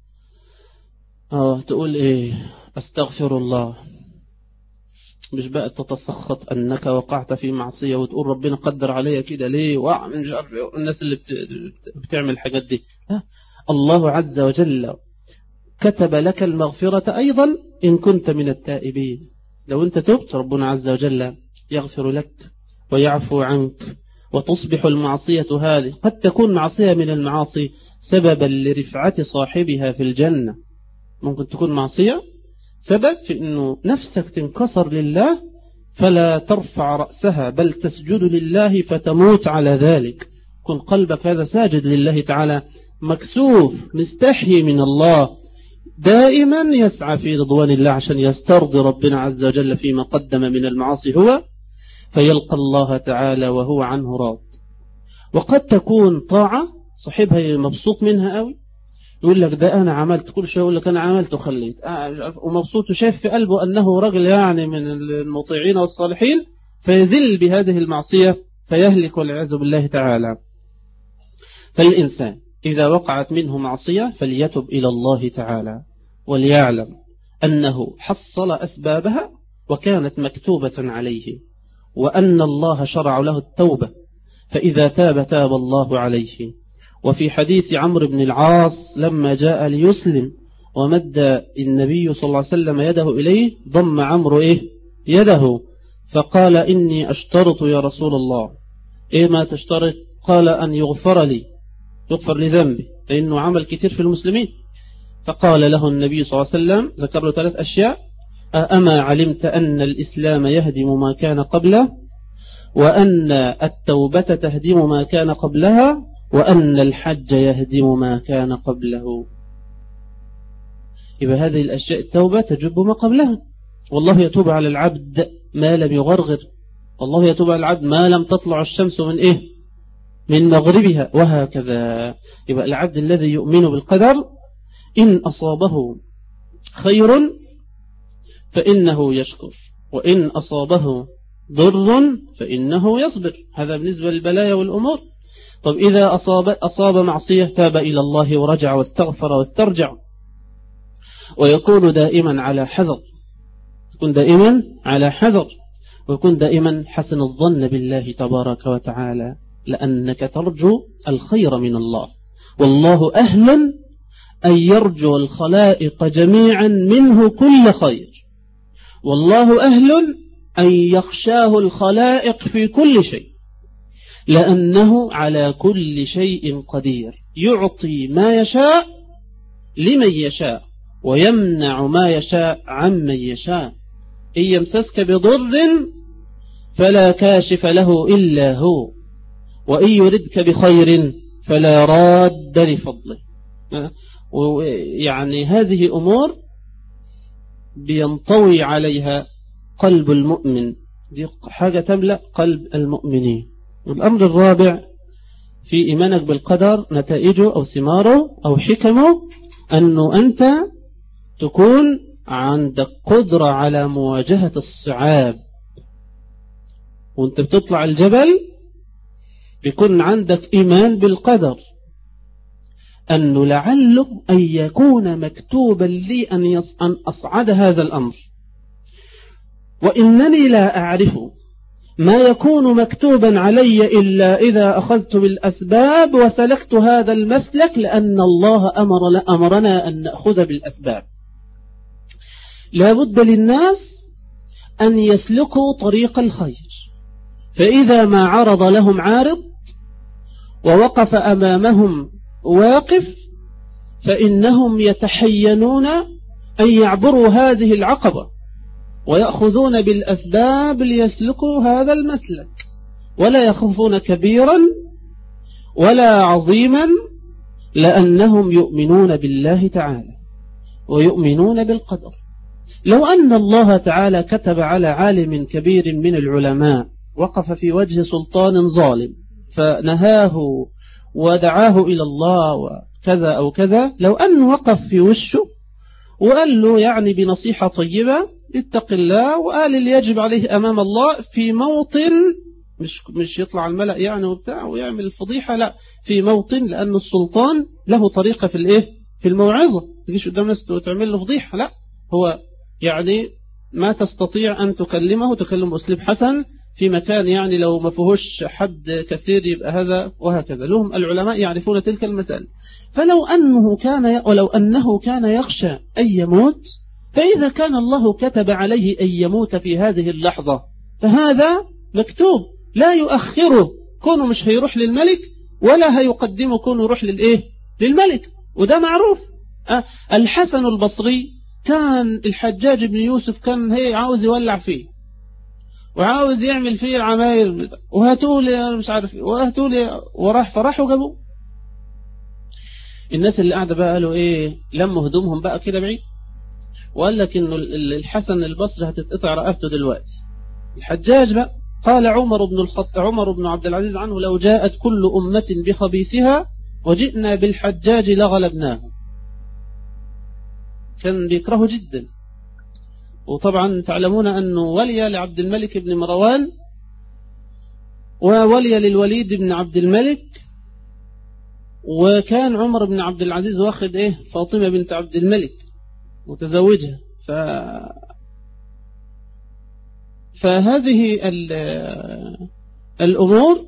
آه تقول إيه؟ أستغفر الله. مش بقى تتسخط أنك وقعت في معصية وتقول ربنا قدر عليا كده ليه وأعمل مش عارف الناس اللي بتعمل الحاجات دي. لا، الله عز وجل كتب لك المغفرة أيضا إن كنت من التائبين. لو أنت تبت ربنا عز وجل يغفر لك ويعفو عنك وتصبح المعصية هذه قد تكون معصية من المعاصي سببا لرفعة صاحبها في الجنة. ممكن تكون معصية سبب في أنه نفسك تنكسر لله فلا ترفع رأسها بل تسجد لله فتموت على ذلك. كن قلبك هذا ساجد لله تعالى مكسوف مستحي من الله دائما يسعى في رضوان الله عشان يسترضي ربنا عز وجل فيما قدم من المعاصي هو فيلقى الله تعالى وهو عنه راض. وقد تكون طاعة صاحبها مبسوط منها قوي يقول لك ده أنا عملت كل شيء، يقول لك أنا عملت وخليت ومبسوط وشايف في قلبه أنه رجل يعني من المطيعين والصالحين فيذل بهذه المعصية فيهلك والعياذ بالله تعالى. فالإنسان إذا وقعت منه معصية فليتب إلى الله تعالى وليعلم أنه حصل أسبابها وكانت مكتوبة عليه وأن الله شرع له التوبة فإذا تاب تاب الله عليه. وفي حديث عمرو بن العاص لما جاء ليسلم ومد النبي صلى الله عليه وسلم يده إليه ضم عمرو إيه يده فقال إني أشترط يا رسول الله. إيه ما تشترط؟ قال أن يغفر لي يغفر لذنبي لأنه عمل كتير في المسلمين. فقال له النبي صلى الله عليه وسلم ذكر له ثلاث أشياء: أما علمت أن الإسلام يهدم ما كان قبله وأن التوبة تهدم ما كان قبلها وأن الحج يهدم ما كان قبله. يبقى هذه الأشياء التوبة تجب ما قبلها. والله يتوب على العبد ما لم يغرغر، والله يتوب على العبد ما لم تطلع الشمس من إيه من مغربها وهكذا. يبقى العبد الذي يؤمن بالقدر إن أصابه خير فإنه يشكر وإن أصابه ضر فإنه يصبر. هذا بالنسبة للبلايا والأمور. طب إذا أصاب, أصاب معصية تاب إلى الله ورجع واستغفر واسترجع ويكون دائما على حذر، يكون دائما على حذر ويكون دائما حسن الظن بالله تبارك وتعالى لأنك ترجو الخير من الله. والله أهل أن يرجو الخلائق جميعا منه كل خير، والله أهل أن يخشاه الخلائق في كل شيء، لأنه على كل شيء قدير، يعطي ما يشاء لمن يشاء ويمنع ما يشاء عمن يشاء. إن يمسسك بضر فلا كاشف له إلا هو، وإن يردك بخير فلا راد لفضله. يعني هذه أمور بينطوي عليها قلب المؤمن، دي حاجة تملأ قلب المؤمنين. الأمر الرابع في إيمانك بالقدر نتائجه أو ثماره أو حكمه، أنه أنت تكون عندك قدرة على مواجهة الصعاب. وانت بتطلع الجبل بيكون عندك إيمان بالقدر، أنه لعله أن يكون مكتوبا لي أن أصعد هذا الأمر، وإنني لا أعرف ما يكون مكتوبا علي إلا إذا أخذت بالأسباب وسلكت هذا المسلك، لأن الله أمر أمرنا أن نأخذ بالأسباب. لا بد للناس أن يسلكوا طريق الخير، فإذا ما عرض لهم عارض ووقف أمامهم واقف فإنهم يتحينون أن يعبروا هذه العقبة ويأخذون بالأسباب ليسلكوا هذا المسلك، ولا يخافون كبيرا ولا عظيما، لأنهم يؤمنون بالله تعالى ويؤمنون بالقدر. لو أن الله تعالى كتب على عالم كبير من العلماء وقف في وجه سلطان ظالم فنهاه ودعاه إلى الله وكذا أو كذا، لو أنه وقف في وشه وقال له يعني بنصيحة طيبة اتق الله، وقال اللي يجب عليه أمام الله في موطن، مش مش يطلع الملأ يعني وبتاع ويعمل الفضيحة، لا، في موطن، لأن السلطان له طريقة في الإيه في الموعظة، تجيش قدام ناس وتعمل له فضيحة، لا، هو يعني ما تستطيع أن تكلمه تكلم بأسلوب حسن في مكان يعني لو ما فيهوش حد كثير يبقى هذا وهكذا. لهم العلماء يعرفون تلك المسألة. فلو أنه كان ولو أنه كان يخشى أن يموت، فإذا كان الله كتب عليه أن يموت في هذه اللحظة فهذا مكتوب، لا يؤخره، كونه مش هيروح للملك ولا هيقدمه كونه يروح للإيه للملك، وده معروف. أه الحسن البصري كان الحجاج بن يوسف كان هي عاوز يولع فيه وعاوز يعمل فيه العماير، وهاتولي مش عارف وهاتولي، وراح فراح وجابوه. الناس اللي قاعدة بقى قالوا ايه، لموا هدومهم بقى كده بعيد، وقال لك انه الحسن البصري هتتقطع رقبته دلوقتي. الحجاج بقى قال عمر بن الخط عمر بن عبد العزيز عنه لو جاءت كل أمة بخبيثها وجئنا بالحجاج لغلبناه. كان بيكرهه جدا. وطبعا تعلمون أنه ولي لعبد الملك بن مروان وولي للوليد بن عبد الملك، وكان عمر بن عبد العزيز واخد ايه فاطمة بنت عبد الملك متزوجها. ف... فهذه الأمور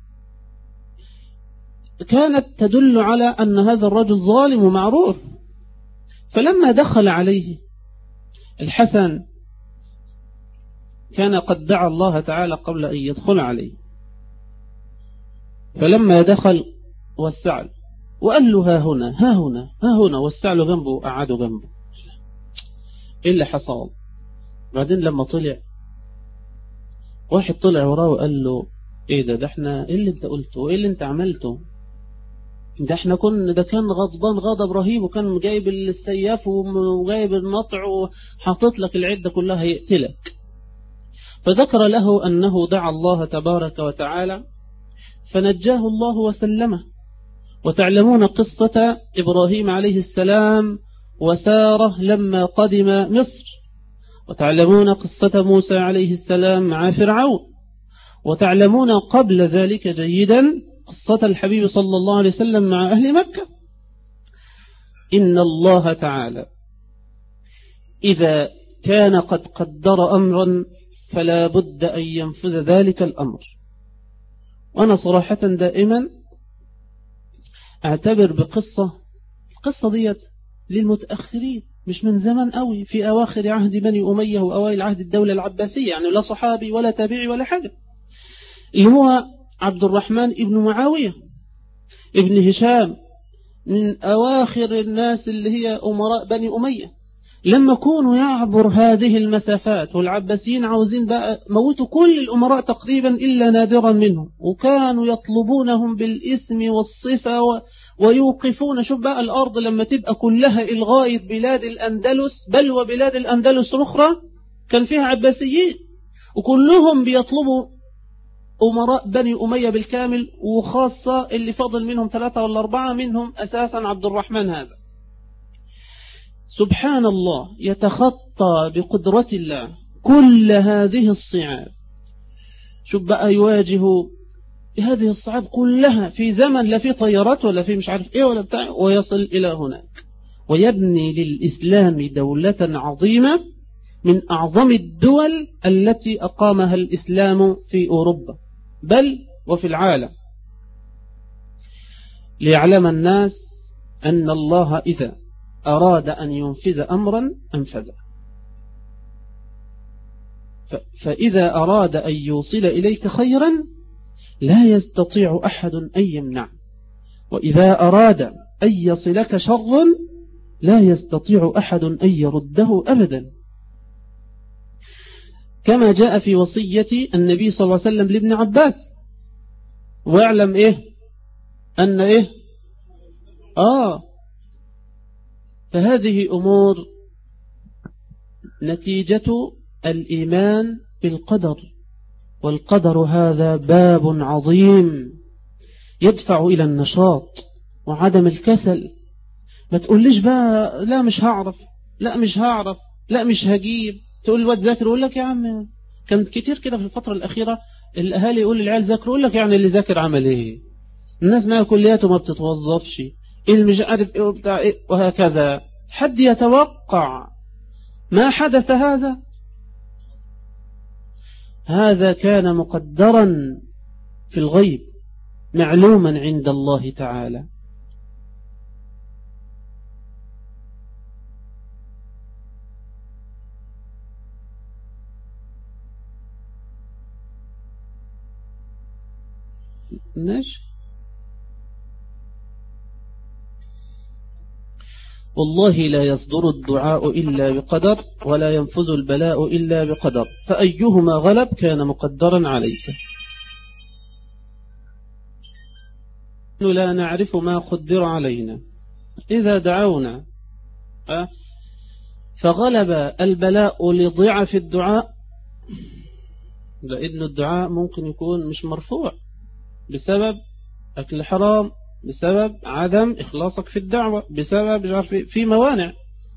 كانت تدل على أن هذا الرجل ظالم ومعروف. فلما دخل عليه الحسن كان قد دعا الله تعالى قبل أن يدخل عليه، فلما دخل وسع وقال له ها هنا ها هنا ها هنا، وسع له جنبه وقعده جنبه. إيه اللي حصل؟ بعدين لما طلع واحد طلع وراه وقال له ايه ده ده احنا ايه اللي انت قلته وايه اللي انت عملته، ده احنا كنا ده كان غضبان غضب رهيب، وكان جايب السياف وجايب النطع وحاطط لك العدة كلها يقتلك. فذكر له أنه دعا الله تبارك وتعالى فنجاه الله وسلمه. وتعلمون قصة إبراهيم عليه السلام وسارة لما قدم مصر، وتعلمون قصة موسى عليه السلام مع فرعون، وتعلمون قبل ذلك جيدا قصة الحبيب صلى الله عليه وسلم مع أهل مكة. إن الله تعالى إذا كان قد قدر أمرا فلا بد أن ينفذ ذلك الأمر. وأنا صراحة دائما أعتبر بقصة القصة ديت للمتأخرين، مش من زمان قوي، في أواخر عهد بني أمية وأوائل عهد الدولة العباسية، يعني لا صحابي ولا تابعي ولا حاجة، اللي هو عبد الرحمن ابن معاوية ابن هشام، من أواخر الناس اللي هي أمراء بني أمية. لما كونوا يعبر هذه المسافات والعباسيين عاوزين بقى موتوا كل الأمراء تقريبا إلا نادرا منهم، وكانوا يطلبونهم بالاسم والصفة و... ويوقفون. شوف بقى الأرض لما تبقى كلها إلغاية بلاد الأندلس، بل وبلاد الأندلس الأخرى كان فيها عباسيين، وكلهم بيطلبوا أمراء بني أمية بالكامل، وخاصة اللي فضل منهم ثلاثة ولا أربعة، منهم أساسا عبد الرحمن هذا. سبحان الله، يتخطى بقدرة الله كل هذه الصعاب. شوف بقى يواجه هذه الصعاب كلها في زمن لا في طيارات ولا في مش عارف ايه ولا بتاع، ويصل إلى هناك ويبني للإسلام دولة عظيمة من أعظم الدول التي أقامها الإسلام في أوروبا بل وفي العالم، ليعلم الناس أن الله إذا أراد أن ينفذ أمرا أنفذه، فإذا أراد أن يوصل إليك خيرا لا يستطيع أحد أن يمنع، وإذا أراد أن يصلك شرا لا يستطيع أحد أن يرده أبدا، كما جاء في وصية النبي صلى الله عليه وسلم لابن عباس. واعلم إيه أن إيه آه فهذه أمور نتيجة الإيمان بالقدر، والقدر هذا باب عظيم يدفع إلى النشاط وعدم الكسل. ما تقوليش بقى لا مش هعرف، لا مش هعرف، لا مش هجيب، تقول الواد ذاكر، يقول لك يا عم كانت كتير كده في الفترة الأخيرة الأهالي يقول للعيال ذاكر، يقول لك يعني اللي ذاكر عمل إيه، الناس ما كلياته ما بتتوظفش، اللي مش عارف إيه وبتاع إيه وهكذا. حد يتوقع ما حدث هذا؟ هذا كان مقدرا في الغيب معلوما عند الله تعالى. ماشي. والله لا يصدر الدعاء إلا بقدر، ولا ينفذ البلاء إلا بقدر، فأيهما غلب كان مقدرا عليك. لا نعرف ما قدر علينا إذا دعونا فغلب البلاء لضعف الدعاء، لأن الدعاء ممكن يكون مش مرفوع بسبب أكل حرام، بسبب عدم إخلاصك في الدعوة، بسبب في موانع،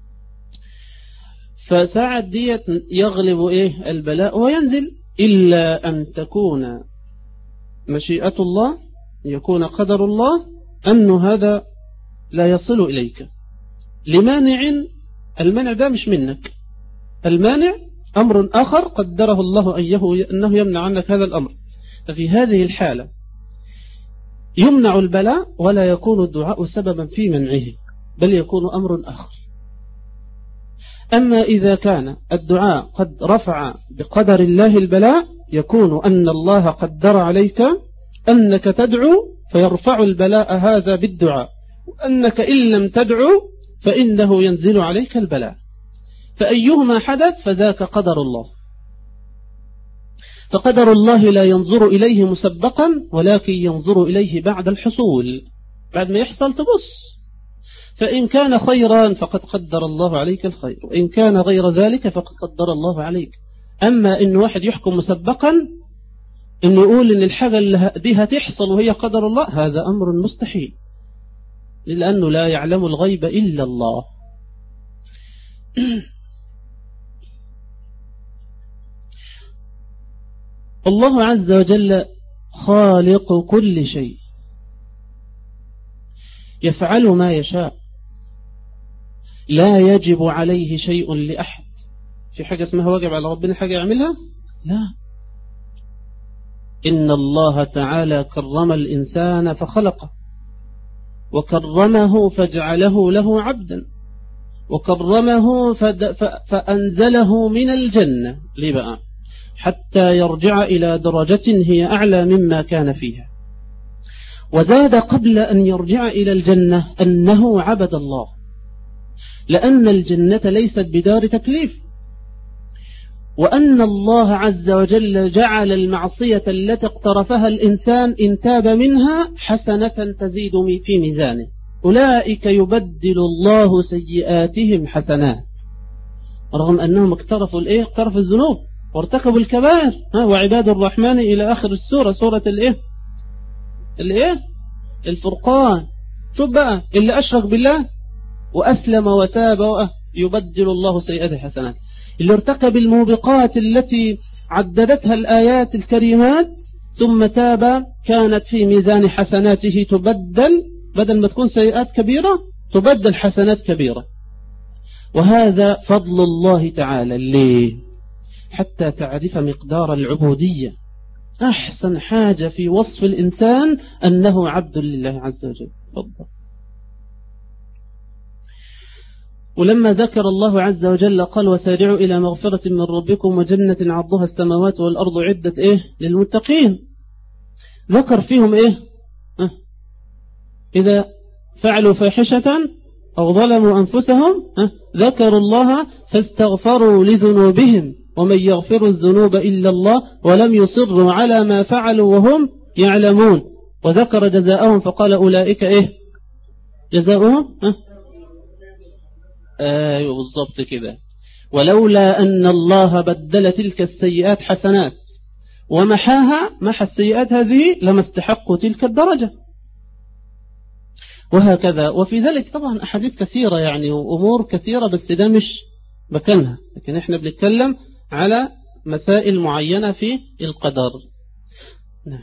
فساعة ديت يغلب إيه البلاء وينزل، إلا أن تكون مشيئة الله، يكون قدر الله أن هذا لا يصل إليك لمانع. المانع ده مش منك، المانع أمر آخر قدره الله أنه يمنع عنك هذا الأمر، ففي هذه الحالة يمنع البلاء ولا يكون الدعاء سببا في منعه، بل يكون أمر آخر. أما إذا كان الدعاء قد رفع بقدر الله البلاء، يكون أن الله قدر عليك أنك تدعو فيرفع البلاء هذا بالدعاء، وأنك إن لم تدعو فإنه ينزل عليك البلاء، فأيهما حدث فذاك قدر الله. فقدر الله لا ينظر إليه مسبقا، ولكن ينظر إليه بعد الحصول، بعد ما يحصل تبص، فإن كان خيرا فقد قدر الله عليك الخير، وإن كان غير ذلك فقد قدر الله عليك. أما إن واحد يحكم مسبقا إن يقول إن الحاجة اللي دي هتحصل وهي قدر الله، هذا أمر مستحيل، لأنه لا يعلم الغيب إلا الله. الله عز وجل خالق كل شيء، يفعل ما يشاء، لا يجب عليه شيء لأحد. في حاجة اسمها واجب على ربنا حاجة يعملها؟ لا. إن الله تعالى كرم الإنسان فخلقه، وكرمه فجعله له عبدا، وكرمه فأنزله من الجنة. ليه بقى؟ حتى يرجع إلى درجة هي أعلى مما كان فيها. وزاد قبل أن يرجع إلى الجنة أنه عبد الله، لأن الجنة ليست بدار تكليف، وأن الله عز وجل جعل المعصية التي اقترفها الإنسان إن تاب منها حسنة تزيد في ميزانه. أولئك يبدل الله سيئاتهم حسنات، رغم أنهم اقترفوا الإيه؟ اقترفوا الذنوب وارتكبوا الكبائر. ها وعباد الرحمن إلى آخر السورة، سورة الإيه؟ الإيه؟ الفرقان. شوف بقى اللي أشرك بالله وأسلم وتاب يبدل الله سيئاته حسنات. اللي ارتكب الموبقات التي عددتها الآيات الكريمات ثم تاب كانت في ميزان حسناته تبدل، بدل ما تكون سيئات كبيرة تبدل حسنات كبيرة. وهذا فضل الله تعالى. ليه؟ حتى تعرف مقدار العبودية. أحسن حاجة في وصف الإنسان أنه عبد لله عز وجل. فضل. ولما ذكر الله عز وجل قال وسارعوا إلى مغفرة من ربكم وجنة عرضها السماوات والأرض عدة إيه؟ للمتقين. ذكر فيهم إيه؟ أه؟ إذا فعلوا فاحشة أو ظلموا أنفسهم أه؟ ذكروا الله فاستغفروا لذنوبهم ومن يغفر الذنوب إلا الله ولم يصروا على ما فعلوا وهم يعلمون. وذكر جزاءهم فقال أولئك إيه؟ جزاؤهم أه؟ ايوه بالضبط كده. ولولا أن الله بدل تلك السيئات حسنات ومحاها، محى السيئات هذه لما استحقوا تلك الدرجة. وهكذا. وفي ذلك طبعا أحاديث كثيرة يعني وأمور كثيرة، بس ده مش مكانها، لكن احنا بنتكلم على مسائل معينة في القدر. نعم.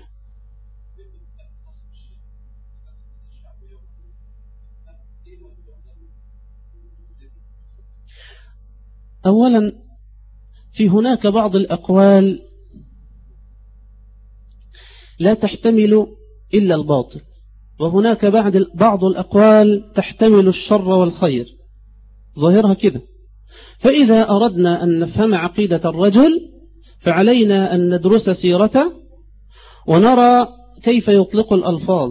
أولا في هناك بعض الأقوال لا تحتمل إلا الباطل، وهناك بعض بعض الأقوال تحتمل الشر والخير، ظاهرها كده. فإذا أردنا أن نفهم عقيدة الرجل فعلينا أن ندرس سيرته ونرى كيف يطلق الألفاظ.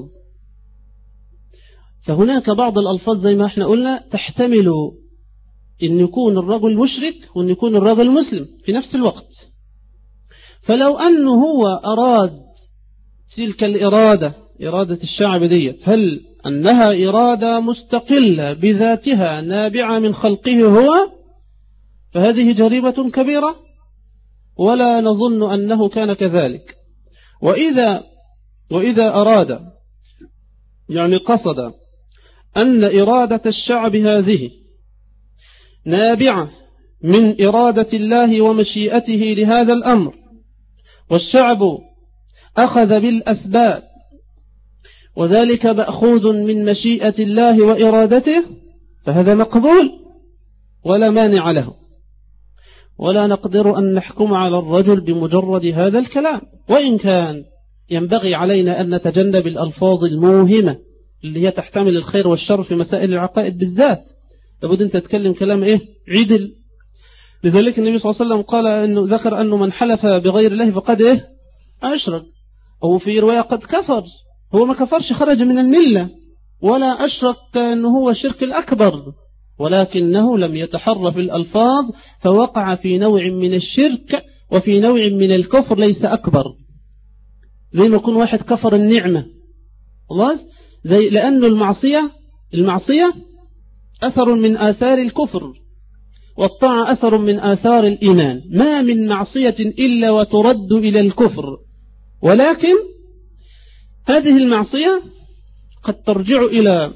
فهناك بعض الألفاظ زي ما احنا قلنا تحتمل إن يكون الرجل مشرك وإن يكون الرجل مسلم في نفس الوقت. فلو أنه هو أراد تلك الإرادة، إرادة الشعب ديت، هل أنها إرادة مستقلة بذاتها نابعة من خلقه هو، فهذه جريمة كبيرة ولا نظن أنه كان كذلك. وإذا, وإذا أراد يعني قصد أن إرادة الشعب هذه نابعة من إرادة الله ومشيئته لهذا الأمر، والشعب أخذ بالأسباب وذلك مأخوذ من مشيئة الله وإرادته، فهذا مقبول ولا مانع له، ولا نقدر أن نحكم على الرجل بمجرد هذا الكلام. وإن كان ينبغي علينا أن نتجنب الألفاظ الموهمة اللي هي تحتمل الخير والشر في مسائل العقائد بالذات، لابد أن تتكلم كلام إيه؟ عدل. لذلك النبي صلى الله عليه وسلم قال أنه ذكر أنه من حلف بغير الله فقد إيه؟ أشرك، أو في رواية قد كفر. هو ما كفرش، خرج من الملة، ولا أشرك أنه هو شرك الأكبر، ولكنه لم يتحرف الألفاظ فوقع في نوع من الشرك وفي نوع من الكفر ليس أكبر. زي ما يكون واحد كفر النعمة خلاص، زي لأنه المعصية المعصية أثر من آثار الكفر، والطاعة أثر من آثار الإيمان. ما من معصية إلا وترد إلى الكفر، ولكن هذه المعصية قد ترجع إلى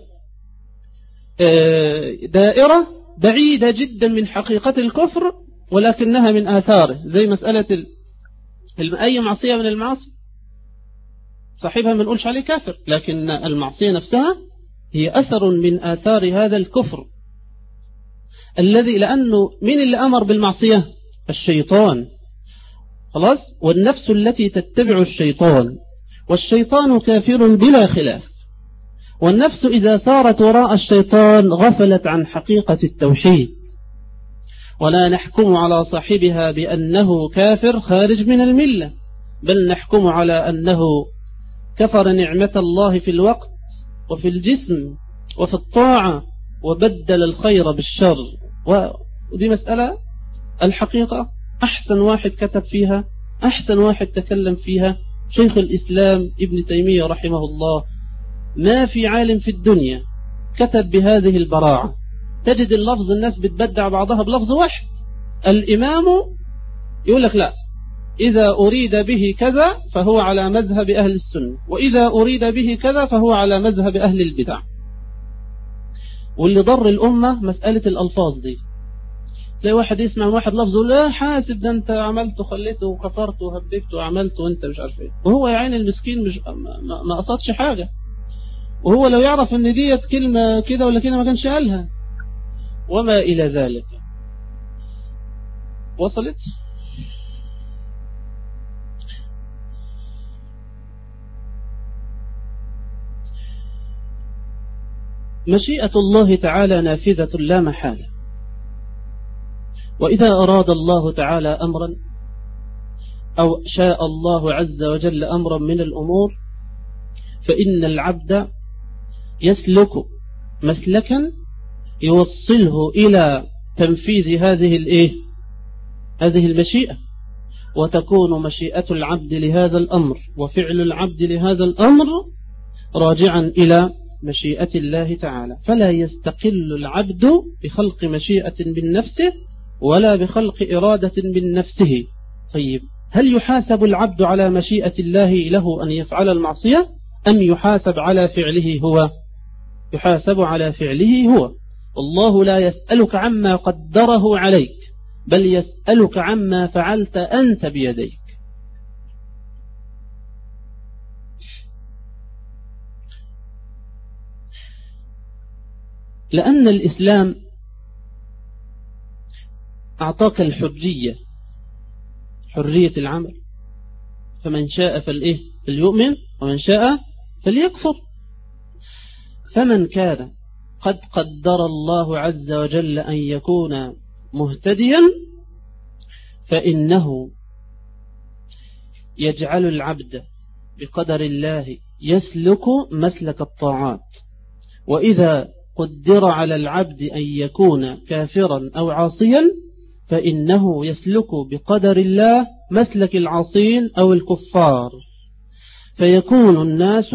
دائرة بعيدة جدا من حقيقة الكفر، ولكنها من آثاره. زي مسألة أي معصية من المعاصي صاحبها ما نقولش عليه كافر، لكن المعصية نفسها هي أثر من آثار هذا الكفر الذي، لأنه من اللي أمر بالمعصية؟ الشيطان خلاص، والنفس التي تتبع الشيطان، والشيطان كافر بلا خلاف. والنفس إذا سارت وراء الشيطان غفلت عن حقيقة التوحيد. ولا نحكم على صاحبها بأنه كافر خارج من الملة، بل نحكم على أنه كفر نعمة الله في الوقت وفي الجسم وفي الطاعة وبدل الخير بالشر. ودي مسألة الحقيقة أحسن واحد كتب فيها، أحسن واحد تكلم فيها شيخ الإسلام ابن تيمية رحمه الله. ما في عالم في الدنيا كتب بهذه البراعة. تجد اللفظ الناس بتبدع بعضها بلفظ واحد. الإمام يقول لك لا، إذا أريد به كذا فهو على مذهب أهل السنة، وإذا أريد به كذا فهو على مذهب أهل البدع. واللي ضر الأمة مسألة الألفاظ دي. تلاقي واحد يسمع واحد لفظه لا حاسب، ده انت عملت وخليته وكفرت وهببت وعملت وانت مش عارف ايه، وهو يا عين المسكين مش ما, ما قصدش حاجة، وهو لو يعرف ان ديت كلمة كده ولا كده ما كانش قالها وما إلى ذلك. وصلت؟ مشيئة الله تعالى نافذة لا محالة. وإذا أراد الله تعالى أمرا أو شاء الله عز وجل أمرا من الأمور فإن العبد يسلك مسلكا يوصله إلى تنفيذ هذه الإيه؟ هذه المشيئة، وتكون مشيئة العبد لهذا الأمر وفعل العبد لهذا الأمر راجعا إلى مشيئة الله تعالى. فلا يستقل العبد بخلق مشيئة من نفسه ولا بخلق إرادة من نفسه. طيب، هل يحاسب العبد على مشيئة الله له أن يفعل المعصية أم يحاسب على فعله هو؟ يحاسب على فعله هو. والله لا يسألك عما قدره عليك، بل يسألك عما فعلت أنت بيديك. لأن الإسلام أعطاك الحرية، حرية العمل، فمن شاء فالإيه فليؤمن ومن شاء فليكفر. فمن كان قد قدر الله عز وجل أن يكون مهتديا فإنه يجعل العبد بقدر الله يسلك مسلك الطاعات. وإذا قدر على العبد أن يكون كافرا أو عاصيا فإنه يسلك بقدر الله مسلك العاصين أو الكفار، فيكون الناس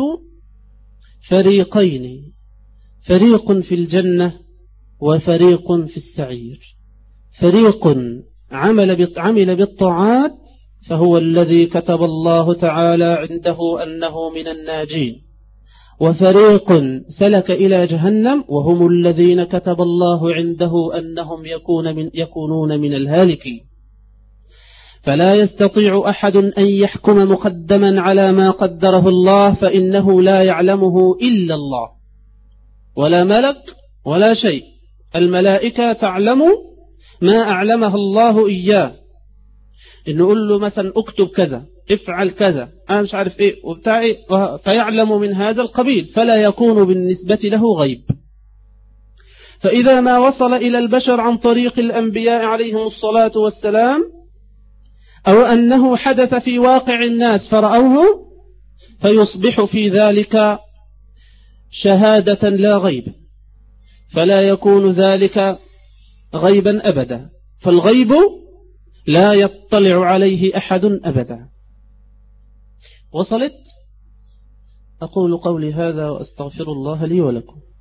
فريقين، فريق في الجنة وفريق في السعير. فريق عمل عمل بالطاعات فهو الذي كتب الله تعالى عنده أنه من الناجين، وفريق سلك إلى جهنم وهم الذين كتب الله عنده أنهم يكون من يكونون من الهالكين. فلا يستطيع أحد أن يحكم مقدما على ما قدره الله، فإنه لا يعلمه إلا الله، ولا ملك ولا شيء. الملائكة تعلم ما أعلمها الله إياه، إن نقول له مثلا اكتب كذا، افعل كذا، أنا مش عارف إيه وبتاع إيه، فيعلم من هذا القبيل، فلا يكون بالنسبة له غيب. فإذا ما وصل إلى البشر عن طريق الأنبياء عليهم الصلاة والسلام، أو أنه حدث في واقع الناس فرأوه، فيصبح في ذلك شهادة لا غيب، فلا يكون ذلك غيبا أبدا. فالغيب لا يطلع عليه أحد أبدا. وصلت؟ أقول قولي هذا وأستغفر الله لي ولكم.